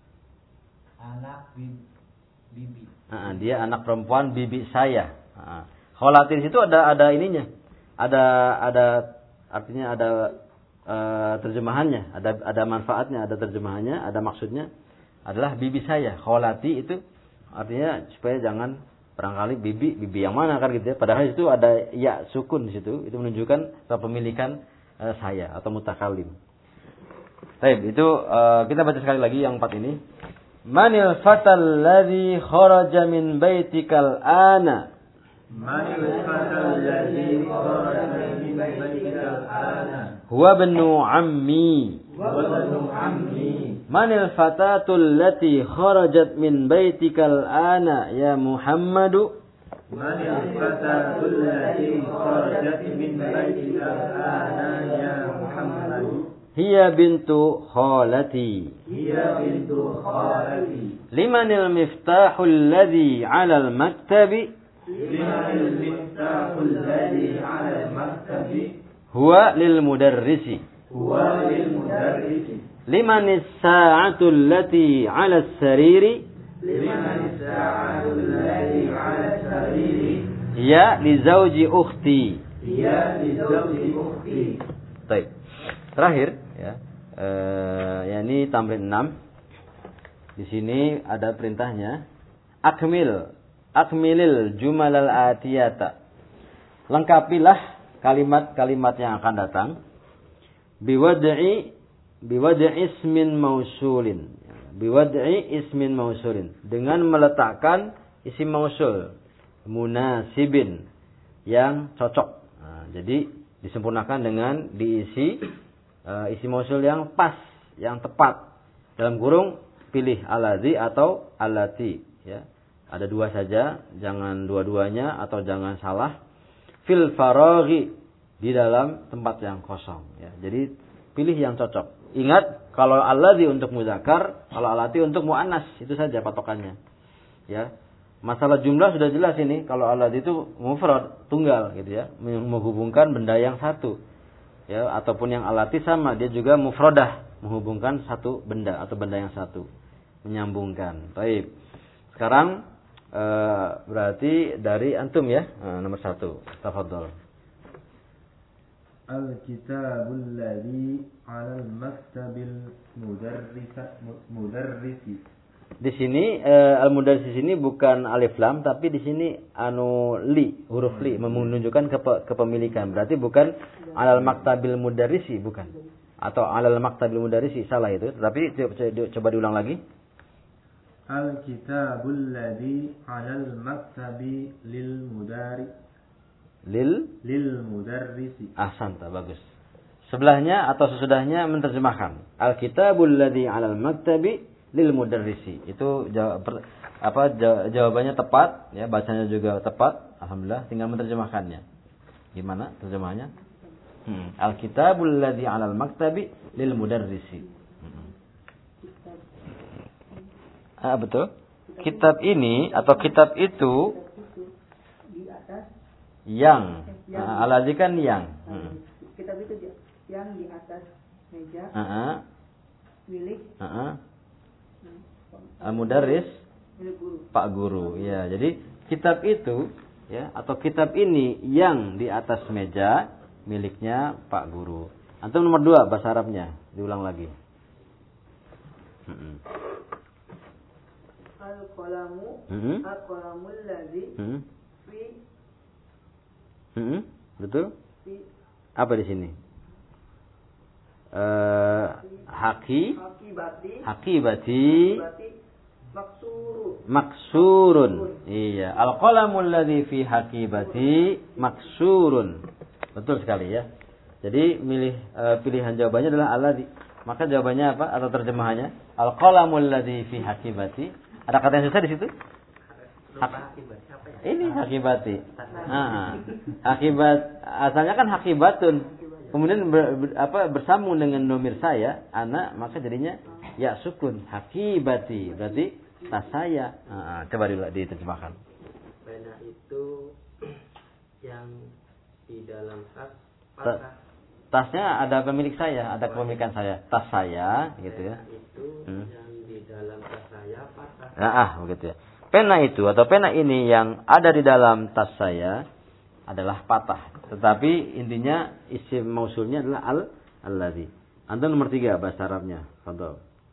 anak bib- bibi. Uh-uh. Dia anak perempuan bibi saya. Uh-uh. Kholatin situ ada ada ininya. Ada ada artinya ada uh, terjemahannya, ada ada manfaatnya, ada terjemahannya, ada maksudnya adalah bibi saya. Kholati itu artinya supaya jangan barangkali bibi bibi yang mana kan gitu ya. Padahal itu ada ya sukun di situ, itu menunjukkan kepemilikan uh, saya atau mutakallim. Baik, itu uh, kita baca sekali lagi yang empat ini. Manil fatal ladzi kharaja min baitikal ana. Manil fatal ladzi kharaja min baitikal ana. Huwa ibnu ammi. Wa ibnu ammi. Manil fatatul lati kharajat min baitikal ana ya Muhammadu. Manil fatatul lati kharajat min baitikal ana ya Muhammadu. Hiya bintu khalati. Hiya bintu khalati. Limanil miftahul ladzi 'alal maktabi. Limanil miftahul ladzi 'alal maktabi. Huwa lil mudarrisi. Huwa lil mudarrisi. Limanis sa'atul lati 'alas sariri. Limanis sa'atul lati 'alas sariri. Hiya li zawji ukhti. Hiya li zawji ukhti. Baik. Terakhir ya. Eh yakni tamrin enam. Di sini ada perintahnya akmil akmilil jumalal atiyata. Lengkapilah kalimat-kalimat yang akan datang biwad'i biwad'i ismin mausulin. Biwad'i ismin mausulin, dengan meletakkan isim mausul munasibin yang cocok. Nah, jadi disempurnakan dengan diisi uh, isim mausul yang pas, yang tepat. Dalam kurung pilih aladzi atau allati ya. Ada dua saja, jangan dua-duanya atau jangan salah. Fil faraghi, di dalam tempat yang kosong ya. Jadi pilih yang cocok. Ingat kalau alladzi untuk muzakkar, kalau allati untuk muannas, itu saja patokannya. Ya. Masalah jumlah sudah jelas ini, kalau alladzi itu mufrad, tunggal gitu ya, menghubungkan benda yang satu. Ya, ataupun yang allati sama, dia juga mufradah, menghubungkan satu benda atau benda yang satu, menyambungkan. Baik. Sekarang Uh, berarti dari antum ya, uh, nomor satu. Tafadhol. Al-kitabul ladzi 'alal maktabil mudarrisa mudarrisi. Di sini uh, al-mudarris di sini bukan alif lam, tapi di sini anu li, huruf li menunjukkan kepe, kepemilikan. Berarti bukan 'alal maktabil mudarrisi, bukan. Atau 'alal maktabil mudarrisi, salah itu. Tapi coba, coba diulang lagi. Al-kitabul ladzi 'alal maktabi lil mudari Lil lil mudarrisi. ahsanta, bagus. Sebelahnya atau sesudahnya menerjemahkan. Al-kitabul ladzi 'alal maktabi lil mudarrisi. Itu jawab, apa jawabannya tepat ya, bacanya juga tepat. Alhamdulillah, tinggal menerjemahkannya. Gimana terjemahannya? Hmm. Al-kitabul ladzi 'alal maktabi lil mudarrisi. Hmm. Ah, betul. Kitab ini atau kitab itu di atas yang, yang nah, al-ladzi kan yang. Hmm. kitab itu di- yang di atas meja Uh-uh. milik Uh-uh. hmm, Al-mudarris milik guru. Pak Guru. Ya, jadi kitab itu ya atau kitab ini yang di atas meja miliknya Pak Guru. Antum nomor dua bahasa Arabnya, diulang lagi. Hmm. Al-qalamu Hmm. al-qalamul ladzi Hmm. fi Hmm. Betul? fi Apa di sini? Eh, haki, akibati hakibati, akibati maksuru maksurun. Iya, al-qalamul ladzi fi hakibati maksurun. Betul sekali ya. Jadi milih eh, pilihan jawabannya adalah alladzi. Maka jawabannya apa atau terjemahannya? Al-qalamul ladzi fi hakibati. Ada kata yang susah di situ? Hak, ini hakibati. Nah, akibat asalnya kan hakibatun. Kemudian ber, ber, apa bersambung dengan nomir saya, anak, maka jadinya ya sukun hakibati. Berarti tas saya. Nah, coba dulu diterjemahkan. Pena itu yang di dalam tas Ta- patah. tasnya ada pemilik saya, ada kepemilikan saya. Tas saya, gitu ya. Pena itu Hmm. yang di dalam tas saya patah. Nah, ah, begitu ya. Pena itu atau pena ini yang ada di dalam tas saya adalah patah. Tetapi intinya isim mausulnya adalah al alladzi. Antum nomor tiga bahasa Arabnya. Fadhol.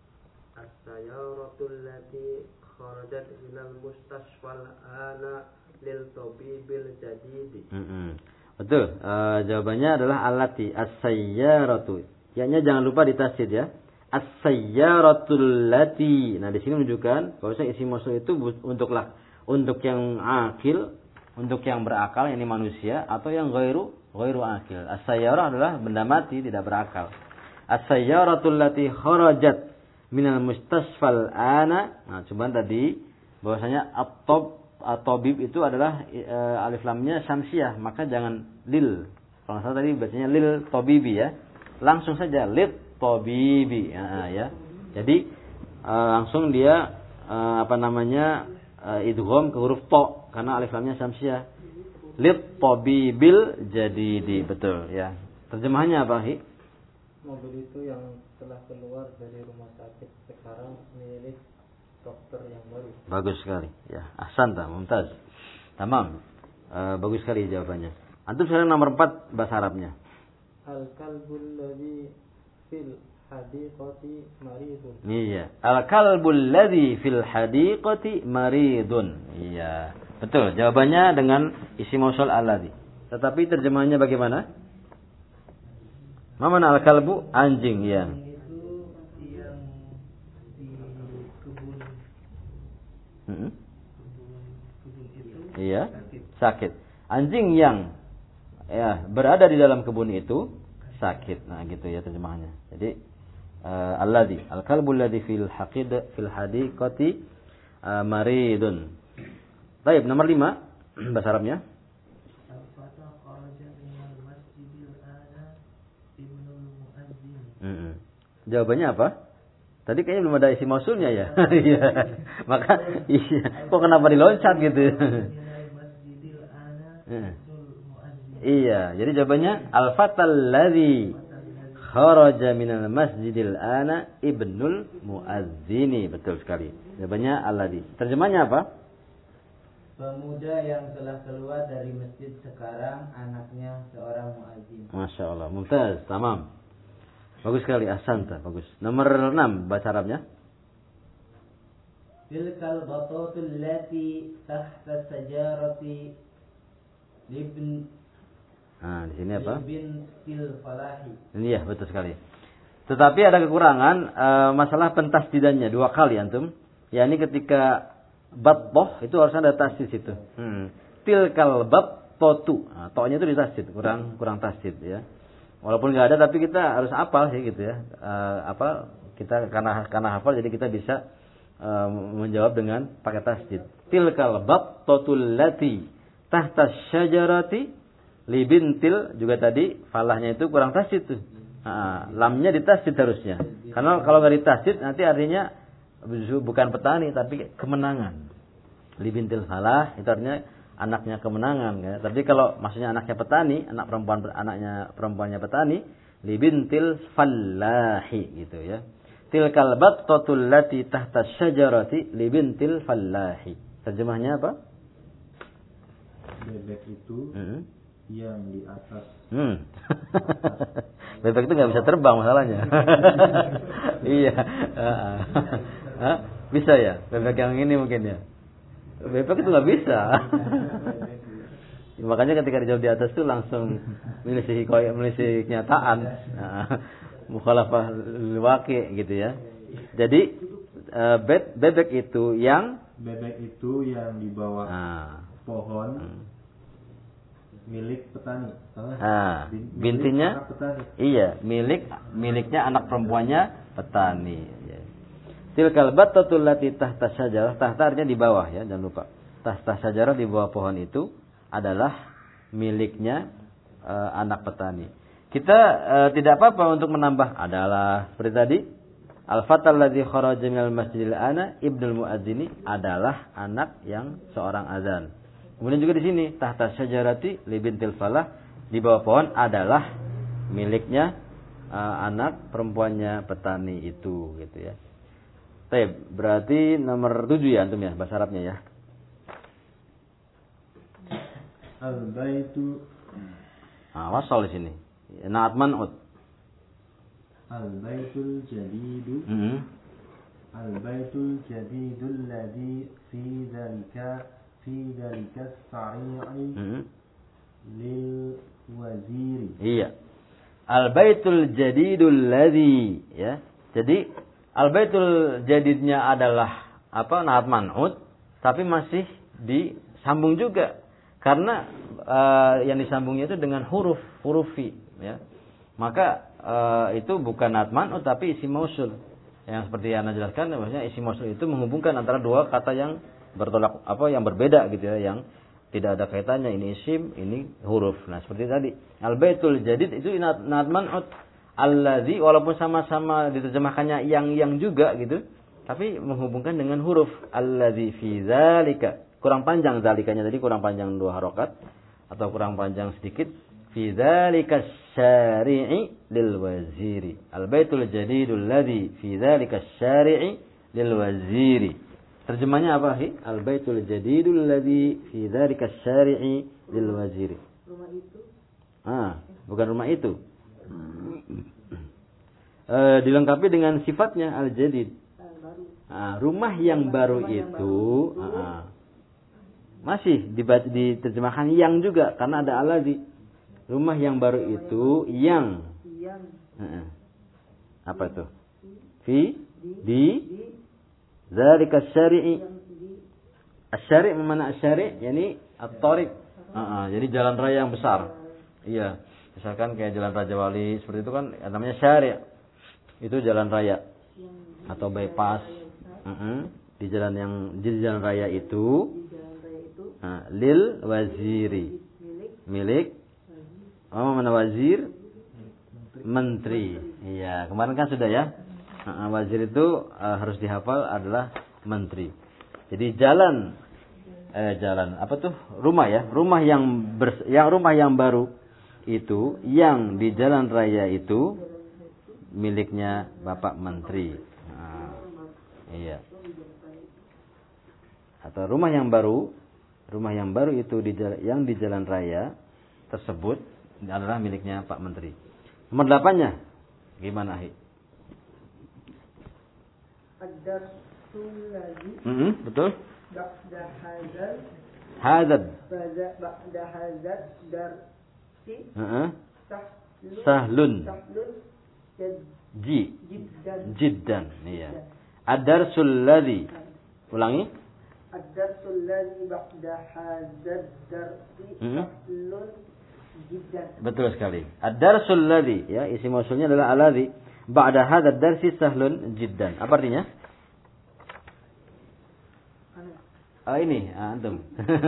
As-sayyaratul lati kharajat minal mustasfal ana lil tabibil jadidi. Mm-mm. Betul. Uh, jawabannya adalah allati as-sayyaratu. Ya-nya jangan lupa ditasydid ya. As-sayyaratul lati. Nah, di sini menunjukkan bahwasanya isim mausul itu untuk lah, untuk yang akil, untuk yang berakal, yakni manusia, atau yang ghairu ghairu akil. As-sayyarah adalah benda mati, tidak berakal. As-sayyaratul lati kharajat minal mustasfal ana. Nah, cuman tadi bahwasanya at-tab at-tabib itu adalah e, alif lamnya syamsiah, maka jangan lil. Kalau salah tadi bacanya lil tabibi ya. Langsung saja lit tabibi ya, ya. Jadi e, langsung dia e, apa namanya e, idgham ke huruf to karena alif lamnya syamsiah. Lit tabibil jadidi, betul ya. Terjemahannya apa, Hi? Mobil itu yang telah keluar dari rumah sakit sekarang milik dokter yang baru. Bagus sekali. Ya, ahsanta, mumtaz. Tamam. E, bagus sekali jawabannya. Antum sekarang nomor empat bahasa Arabnya. Al-kalbul ladzi fil hadiqati maridun. Iya. Al-kalbul ladzi fil hadiqati maridun. Iya. Betul. Jawabannya dengan isim mausul alladzi. Tetapi terjemahannya bagaimana? Mana al-kalbu? Anjing, ya. Itu yang di kebun Hmm? kebun kebun itu Iya. sakit. Sakit. Anjing yang ya berada di dalam kebun itu sakit. Nah, gitu ya terjemahannya. Jadi uh, alladzi, al-kalbul ladzi fil haqid fil hadiqati uh, maridun. Baik, nomor lima bahasa Arabnya. Al-fatah kharaja minal masjidil ana ibnul muadzin. Mm-mm. Jawabannya apa? Tadi kayaknya belum ada isi mausulnya ya. Iya. Maka iya. Kok kenapa diloncat gitu? Minal masjidil ana Heeh. ibnul muadzin. Iya, jadi jawabannya al-fatal ladzi kharaja minal masjidil ana ibnul muadzini. Betul sekali. Jawabannya alladzi. Terjemahnya apa? Pemuda yang telah keluar dari masjid sekarang anaknya seorang muadzin. Masya Allah, mumtaz, tamam. Bagus sekali, ahsanta, bagus. Nomor enam bahasa Arabnya. Tilkal batatul lati tahta sajarati libn Nah, di sini apa? libin til falahi. Iya, betul sekali. Tetapi ada kekurangan e, masalah pentasdidannya dua kali antum. Ya, ini ketika batboh itu harus ada tasdid situ. Hmm. Tilkal bab totu. Nah, to-nya itu ditasdid, kurang kurang tasdid ya. Walaupun nggak ada tapi kita harus hafal sih gitu ya. Uh, apa kita karena karena hafal jadi kita bisa uh, menjawab dengan pakai tasdid. Tilkal battatul lati tahta syajarati libintil juga tadi falahnya itu kurang tasdid tuh. Nah, lamnya ditasdid harusnya. Karena kalau nggak ditasdid nanti artinya bukan petani tapi kemenangan. Libintil falah itu artinya anaknya kemenangan ya. Tapi kalau maksudnya anaknya petani, anak perempuan anaknya perempuannya petani, libintil fallahi gitu ya. Tilkal battatul lati tahta syajarati libintil fallahi. Terjemahnya apa? Bebek itu hmm. yang di atas. Hmm. Bebek itu nggak bisa terbang masalahnya. Iya. Bisa ya? Bebek yang ini mungkin ya. Bebek itu nggak bisa. Makanya ketika dijawab di atas itu langsung melisih koyak melisih kenyataan. Nah, mukhalafah waqi' gitu ya. Jadi bebek itu yang bebek itu yang di bawah nah. pohon hmm. milik petani. Nah, bintinya petani. Iya, milik miliknya anak perempuannya petani. Tilkal battatul lati tahta syajarah, tahta artinya di bawah ya, jangan lupa. Tahta syajarah di bawah pohon itu adalah miliknya uh, anak petani. Kita uh, tidak apa-apa untuk menambah adalah seperti tadi al-fatal ladzi kharaja minal masjidil ana ibnul muadzini adalah anak yang seorang azan. Kemudian juga di sini tahta syajarati li bintil falah di bawah pohon adalah miliknya uh, anak perempuannya petani itu gitu ya. Baik, berarti nomor tujuh ya antum ya bahasa Arabnya ya. Al-baitu. Nah, wasal di sini. Naat man'ut. Al-baitul jadidu. Mm-hmm. Al-baitul jadidul ladzi fi dzalika fi dzalika as-sari'i mm-hmm. lil waziri. Iya. Al-baitul jadidul ladzi ya. Jadi al-baitul jadidnya adalah apa? Naat man'ut tapi masih disambung juga. Karena uh, yang disambungnya itu dengan huruf, hurufi ya. Maka uh, itu bukan naat man'ut tapi isim mausul. Yang seperti yang Anda jelaskan maksudnya isim mausul itu menghubungkan antara dua kata yang bertolak apa yang berbeda gitu ya, yang tidak ada kaitannya, ini isim, ini huruf. Nah, seperti tadi. Al-baitul jadid itu naat man'ut. Allazi walaupun sama-sama diterjemahkannya yang-yang juga gitu, tapi menghubungkan dengan huruf allazi fi zalika. Kurang panjang zalikanya tadi, kurang panjang dua harokat atau kurang panjang sedikit. Fi zalika syari'i lil waziri. Al-baitul jadidul ladzi fi zalika syari'i lil waziri. Terjemahnya apa sih? Al-baitul jadidul ladzi fi zalika syari'i lil waziri. Rumah itu? Ah, bukan rumah itu. E, dilengkapi dengan sifatnya al-jadid. Nah, rumah yang baru rumah itu yang baru. Uh, masih dibaca, diterjemahkan yang juga karena ada allazi. Rumah yang baru rumah itu yang, yang. Uh, apa itu? Fi di, di zalika syari'i. Asy-syari' mana asy-syari'? Yani at-thariq. Uh, uh, jadi jalan raya yang besar. Iya. Misalkan kayak jalan Raja Wali seperti itu kan namanya syari'. Itu jalan raya atau bypass. Uh-uh. Di jalan yang di jalan raya itu uh, lil waziri. Milik oh mana wazir? Menteri. Iya, kemarin kan sudah ya. Uh, wazir itu uh, harus dihafal adalah menteri. Jadi jalan eh jalan apa tuh? Rumah ya. Rumah yang ber, yang rumah yang baru itu yang di jalan raya itu miliknya Bapak Menteri. Nah, iya. Atau rumah yang baru, rumah yang baru itu di jalan, yang di jalan raya tersebut adalah miliknya Pak Menteri. Nomor delapannya gimana, Hi? Ad-darsul ladzi. Mm-hmm, betul. Ba'da hadzal. Hadzal. Ba'da hadzal dar Uh-huh. Sahlun. Sahlun. Ji. Jiddan. Jiddan. Iya. Ad-darsul ladzi. Ulangi. ad-darsul ladzi ba'da hadzal darsi sahlun jiddan. Betul sekali. Ad-darsul ladzi, ya, isim mausulnya adalah alladzi ba'da hadzal darsi sahlun jiddan. Apa artinya? Ah, ini, antum.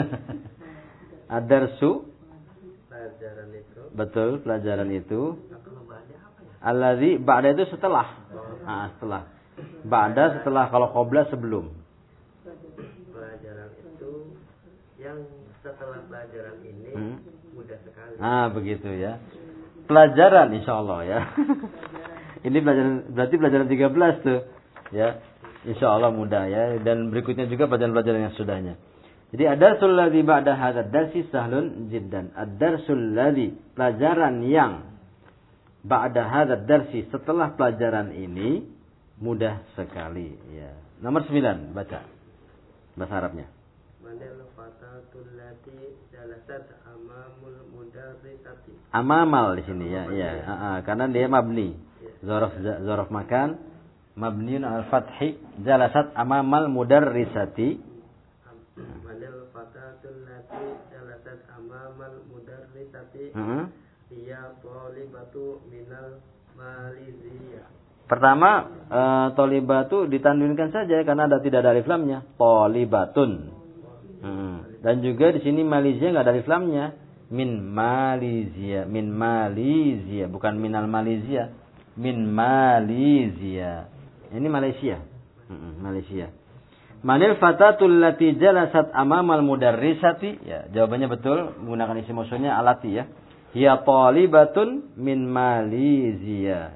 Ad-darsu, pelajaran itu. betul, pelajaran itu. Alladzi ba'da itu setelah. Ah, setelah. Ba'da setelah, kalau qabla sebelum. Pelajaran itu yang setelah pelajaran ini hmm. mudah sekali. Ah, begitu ya. Pelajaran insyaallah ya. Ini pelajaran, berarti pelajaran tiga belas tuh. Ya. Insyaallah mudah ya, dan berikutnya juga pelajaran-pelajaran yang sudahnya. Jadi ad-darsul ladzi ba'da hadzal darsi sahlun jiddan. Ad-darsul ladzi, pelajaran yang ba'da hadzal darsi, setelah pelajaran ini mudah sekali ya. Nomor sembilan, baca bahasa Arabnya. Manil fatatul lati jalasat amamul mudarrisati. Amamal di sini ya, iya, ya. Karena dia mabni. Zorof zorof makan mabniun al-fathi jalasat amamal mudarrisati. Manil fatatul lati jalasat amamal mudarrisati. Heeh. Dia thalibatu minal maliziyah. Pertama, e, thalibatu ditanwinkan saja karena ada tidak ada alif lamnya. Thalibatun. Hmm. Dan juga di sini Malaysia enggak ada alif lamnya. Min Malaysia, min Malaysia, bukan minal Malaysia. Min Malaysia. Ini Malaysia. Hmm, Malaysia. Manil fatatul lati jalasat amamal mudarrisati. Ya, jawabannya betul menggunakan isim mausulnya alati ya. Hiya thalibatun min Malaysia.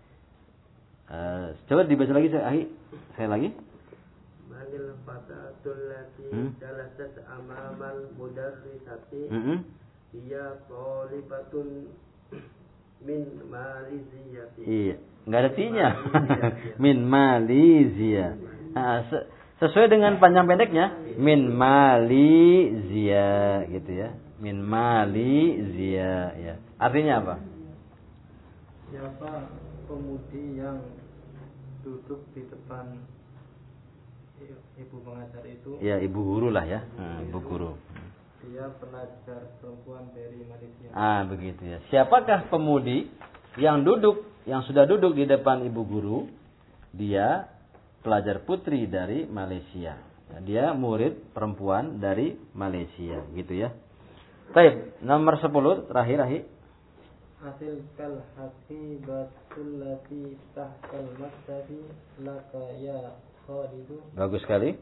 Uh, coba dibaca lagi saya, saya lagi. Manil fatatul lati hmm? jalasat amamal mudarrisati. Hmm? Dia thalibatun min Malaysiati. Iya, enggak ada tinya. Min Malaysia. Nah, se- sesuai dengan panjang pendeknya, min Malaysia gitu ya. Min Malaysia ya. Artinya apa? Siapa pemudi yang duduk di depan ibu pengajar itu? Ya, ibu guru lah ya. Hmm, ibu guru. Dia pelajar perempuan dari Malaysia. Ah, begitu ya. Siapakah pemudi yang duduk, yang sudah duduk di depan ibu guru? Dia pelajar putri dari Malaysia. Dia murid perempuan dari Malaysia, gitu ya. Baik, nomor sepuluh terakhir ahi. Hasil kal haqibatul lati tahtal maktabi laka ya khalidu. Bagus sekali.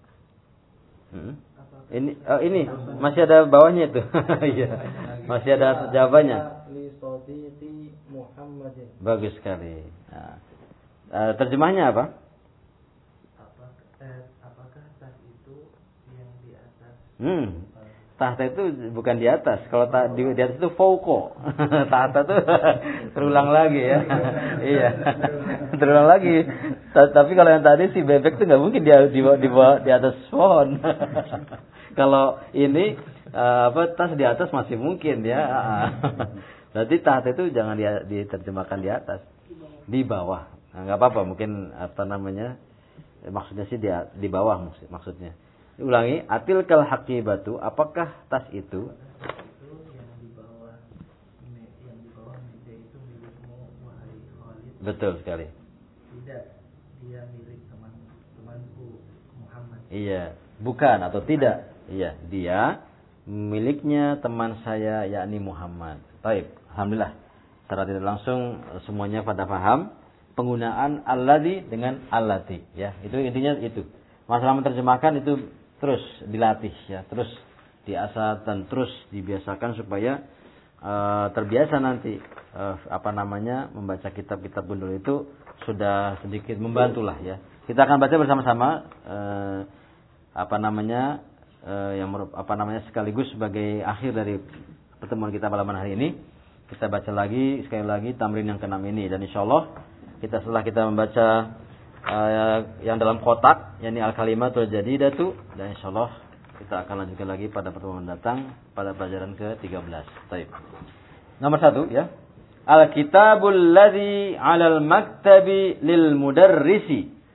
Hmm. Ini oh ini masih ada bawahnya itu. Iya. Masih ada jawabannya. Li sadiqi Muhammadin. Bagus sekali. Nah, uh, terjemahnya apa? Apakah, eh, apakah tas itu yang di atas? Hmm. Tahta itu bukan di atas. Kalau ta- di, di atas itu fauqo. Tahta itu terulang lagi ya. Iya. Terulang lagi. T- tapi kalau yang tadi si bebek itu nggak mungkin dia di, di, di, di atas pohon. Kalau ini uh, apa tas di atas masih mungkin ya. Berarti tahta itu jangan di, diterjemahkan di atas, di bawah. Nah, nggak apa-apa. Mungkin apa namanya? Maksudnya sih di di bawah maksud, maksudnya. Ulangi, atil kal haqibatu, apakah tas itu? Yang di bawah, yang di bawah meja itu milikmu wahai Khalid. Betul sekali. Tidak, dia milik teman temanku Muhammad. Iya, bukan atau tidak? Iya, dia miliknya teman saya yakni Muhammad. Baik, alhamdulillah. Secara tidak langsung semuanya pada paham penggunaan alladzi dengan allati ya. Itu intinya itu. Masalah menerjemahkan itu terus dilatih ya, terus diasah dan terus dibiasakan supaya uh, terbiasa nanti uh, apa namanya membaca kitab-kitab gundul itu sudah sedikit membantulah ya. Kita akan baca bersama-sama uh, apa namanya uh, yang apa namanya sekaligus sebagai akhir dari pertemuan kita malam hari ini. Kita baca lagi sekali lagi tamrin yang keenam ini dan insyaallah kita setelah kita membaca Uh, yang dalam kotak, yakni al-kalimatul jadidatu, dan insyaallah kita akan lanjutkan lagi pada pertemuan mendatang pada pelajaran ke tiga belas. Baik. Nomor satu ya. Al-kitabul ladzi 'alal maktabi lil mudarrisi.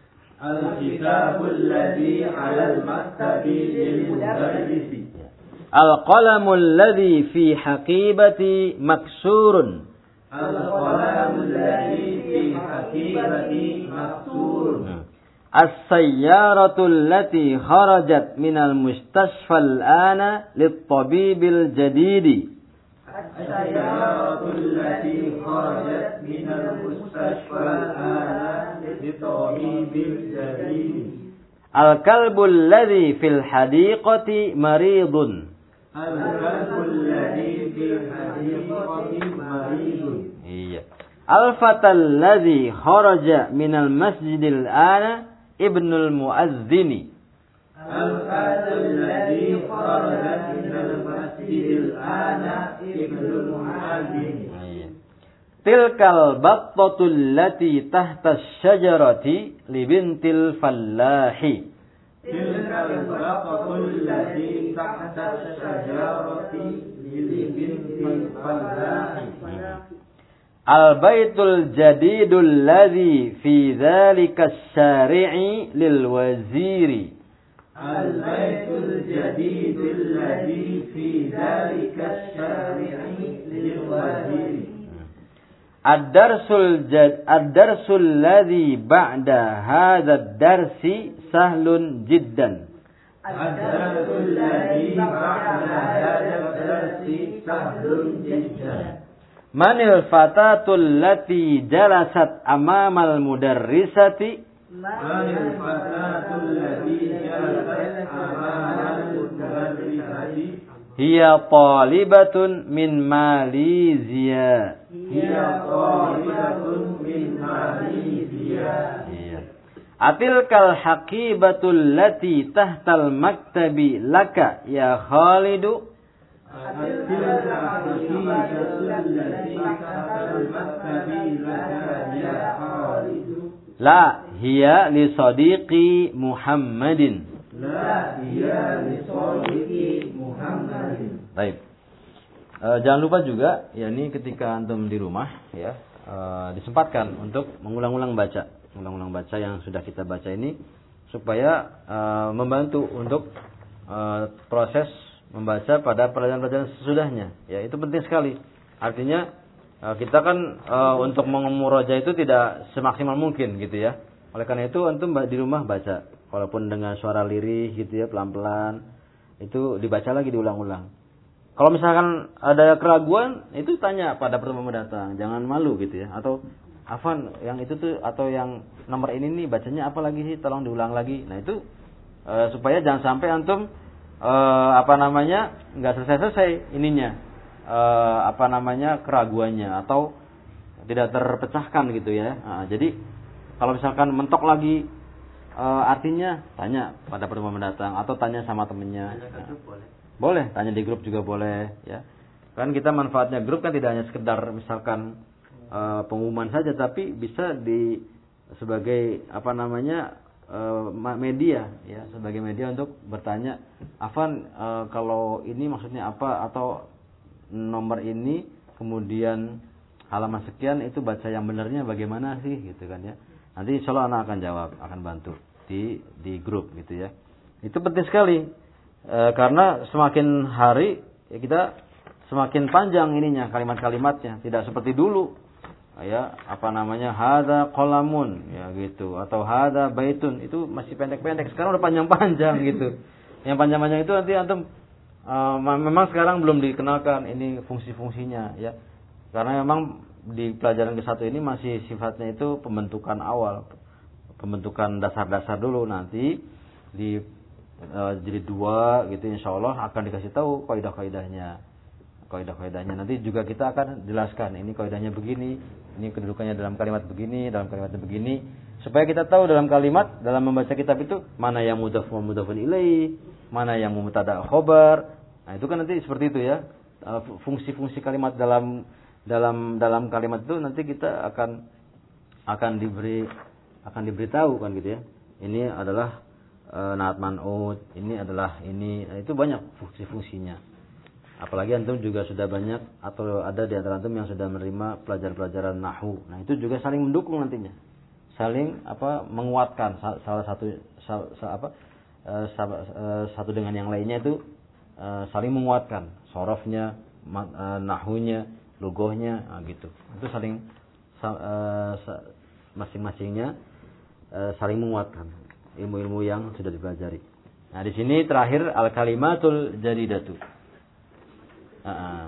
Al-kitabul ladzi 'alal maktabi lil mudarrisi. Al-qalamul ladzi fi haqibati maksurun. Al-qalamul ladzi fi haqibati maksurun. As-sayyaratul lati kharajat minal mustashfal ana lit-tabibil jadidi. As-sayyaratul lati kharajat minal mustashfal ana lit-tabibil jadidi. Al-kalbul ladzi fil hadiqati maridun. Al-kalbul ladzi fil hadiqati maridun. Iya. Al-fatal ladzi kharaja minal masjidil ana ibnul muazzini. Al-fatal ladzi kharaja minal masjidil ana ibnul muazzini. Tilkal battatul lati tahta syajarati libintil fallahi. Tilkal battatul lati tahta syajarati libintil fallahi. Al-baitul jadidul ladzi fi dzalika asy-syari'i lil waziri. Al-baitul jadidul ladzi fi dzalika asy-syari'i lil waziri. Ad-darsul jad ad-darsul ladzi ba'da hadha ad-darsi sahlun jiddan. Ad-darsul ladzi ba'da hadha ad-darsi sahlun jiddan. Manil fatatul lati jalasat amamal mudarrisati. Manil fatatul lati jalasat amamal mudarrisati. Hiya talibatun min Malaysia. Hiya talibatun min Malaysia. Atilkal haqibatul lati tahtal maktabi laka ya Khalidu. La hiya li sadiqi Muhammadin. La hiya li sadiqi Muhammadin. Baik. E, jangan lupa juga ya ini ketika antum di rumah ya e, disempatkan untuk mengulang-ulang baca, mengulang-ulang baca yang sudah kita baca ini supaya e, membantu untuk e, proses membaca pada pelajaran-pelajaran sesudahnya. Ya, itu penting sekali. Artinya kita kan e, untuk mengumuroja itu tidak semaksimal mungkin gitu ya. Oleh karena itu antum di rumah baca walaupun dengan suara lirih gitu ya, pelan-pelan. Itu dibaca lagi diulang-ulang. Kalau misalkan ada keraguan, itu tanya pada pertemuan mendatang, jangan malu gitu ya. Atau Afan yang itu tuh atau yang nomor ini nih bacanya apa lagi sih? Tolong diulang lagi. Nah, itu e, supaya jangan sampai antum Uh, apa namanya nggak selesai-selesai ininya uh, apa namanya keraguannya atau tidak terpecahkan gitu ya. Nah, jadi kalau misalkan mentok lagi uh, artinya tanya pada pertemuan mendatang atau tanya sama temennya. Nah, boleh. boleh tanya di grup juga boleh ya. Kan kita manfaatnya grup kan tidak hanya sekedar misalkan uh, pengumuman saja tapi bisa di sebagai apa namanya media ya, sebagai media untuk bertanya, Afan e, kalau ini maksudnya apa, atau nomor ini kemudian halaman sekian itu baca yang benarnya bagaimana sih gitu kan ya. Nanti insya Allah anak akan jawab, akan bantu di di grup gitu ya. Itu penting sekali e, karena semakin hari ya, kita semakin panjang ininya kalimat-kalimatnya, tidak seperti dulu. Ya, apa namanya hada qalamun ya gitu atau hada baitun itu masih pendek-pendek, sekarang udah panjang-panjang gitu. Yang panjang-panjang itu nanti antum uh, memang sekarang belum dikenalkan ini fungsi-fungsinya ya. Karena memang di pelajaran ke satu ini masih sifatnya itu pembentukan awal, pembentukan dasar-dasar dulu, nanti di uh, jilid dua gitu insyaallah akan dikasih tahu kaidah-kaidahnya. Kaidah-kaidahnya nanti juga kita akan jelaskan ini kaidahnya begini, ini kedudukannya dalam kalimat begini, dalam kalimatnya begini, supaya kita tahu dalam kalimat dalam membaca kitab itu mana yang mudhaf wa mudhafun ilaih, mana yang mubtada' khobar. Nah, itu kan nanti seperti itu ya. Fungsi-fungsi kalimat dalam dalam dalam kalimat itu nanti kita akan akan diberi akan diberitahu kan gitu ya. Ini adalah e, naat man'ut, ini adalah ini. Nah, itu banyak fungsi-fungsinya. Apalagi antum juga sudah banyak atau ada di antara antum yang sudah menerima pelajaran-pelajaran nahwu. Nah, itu juga saling mendukung nantinya. saling apa menguatkan salah satu sal, sal, apa uh, sal, uh, satu dengan yang lainnya itu uh, saling menguatkan sorofnya, uh, nahunya, lugohnya, uh, gitu. Itu saling uh, masing-masingnya uh, saling menguatkan ilmu-ilmu yang sudah dipelajari. Nah, di sini terakhir al-kalimatul jadidatu. Uh,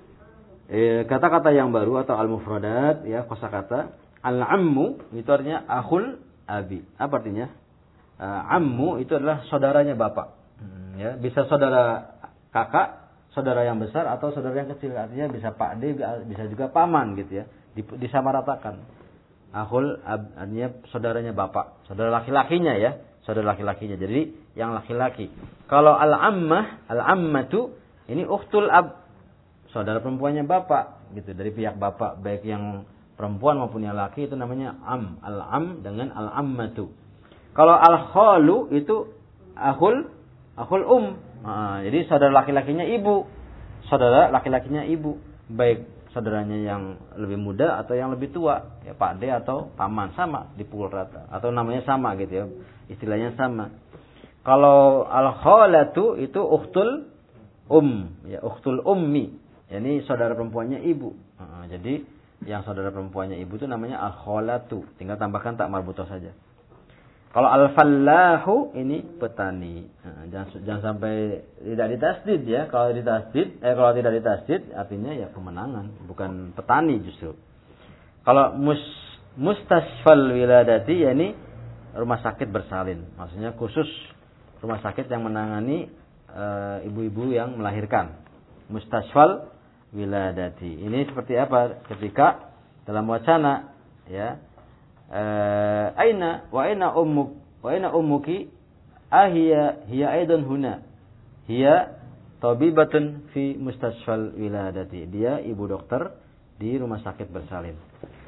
eh, kata-kata yang baru atau al-mufradat, ya, kosakata. Al-ammu itu artinya akhul abi. Apa artinya? Uh, ammu itu adalah saudaranya bapak. Hmm, ya, bisa saudara kakak, saudara yang besar atau saudara yang kecil. Artinya bisa pak de, bisa juga paman gitu ya. Disamaratakan. Akhul ab, artinya saudaranya bapak, saudara laki-lakinya ya, saudara laki-lakinya. Jadi yang laki-laki. Kalau al-ammah, al-ammatu ini ukhtul ab, saudara perempuannya bapak gitu, dari pihak bapak, baik yang perempuan maupun yang laki, itu namanya am, al-am dengan al-ammatu. Kalau al-khalu itu akhul akhul um. Nah, jadi saudara laki-lakinya ibu, saudara laki-lakinya ibu, baik saudaranya yang lebih muda atau yang lebih tua, ya pak de atau paman, sama, dipukul rata atau namanya sama gitu ya, istilahnya sama. Kalau al-khalatu itu ukhtul um, ya ukhtul ummi, yani saudara perempuannya ibu. Nah, jadi yang saudara perempuannya ibu itu namanya al-khalatu, tinggal tambahkan tak marbutoh saja. Kalau al-fallahu ini petani. Nah, jangan jangan sampai tidak ditasdid ya. Kalau ditasdid, eh kalau tidak ditasdid artinya ya kemenangan, bukan petani justru. Kalau mus mustasfal wiladati, yakni rumah sakit bersalin, maksudnya khusus rumah sakit yang menangani e, ibu-ibu yang melahirkan. Mustasfal wiladati. Ini seperti apa? Ketika dalam wacana ya, e, aina wa aina ummuk wa aina ummuki ahiya hiya aidan huna. Hiya tabibatun fi mustasfal wiladati. Dia ibu dokter di rumah sakit bersalin.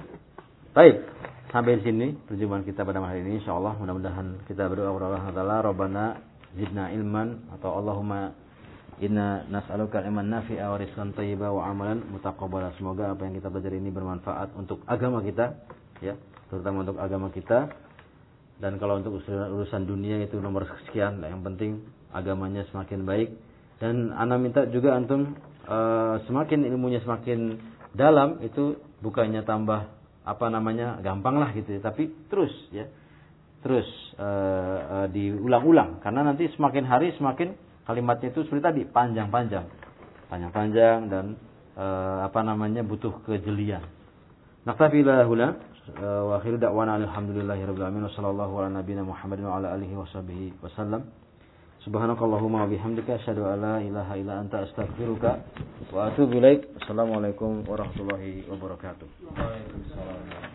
Baik, sampai di sini perjumpaan kita pada hari ini, insyaallah. Mudah-mudahan kita berdoa kepada Allah Taala, Rabbana zidna ilman, atau Allahumma inna nas'aluka ilman nafi'a wa rizqan thayyiba wa amalan mutaqabbala. Semoga apa yang kita belajar ini bermanfaat untuk agama kita, ya, terutama untuk agama kita. Dan kalau untuk urusan dunia itu nomor sekian, yang penting agamanya semakin baik. Dan ana minta juga antum uh, semakin ilmunya semakin dalam, itu bukannya tambah apa namanya gampang lah gitu ya, tapi terus ya terus uh, uh, diulang-ulang, karena nanti semakin hari semakin kalimatnya itu seperti tadi panjang-panjang panjang-panjang dan uh, apa namanya butuh kejelian. Naktafi la huna wa akhiru da'wana alhamdulillahirabbil alamin wa sallallahu ala nabiyyina Muhammadin wa ala alihi washabihi wasallam. Subhanakallahumma wa bihamdika asyhadu an la ilaha illa anta astaghfiruka wa atubu ilaik. Assalamualaikum warahmatullahi wabarakatuh. Waalaikumsalam.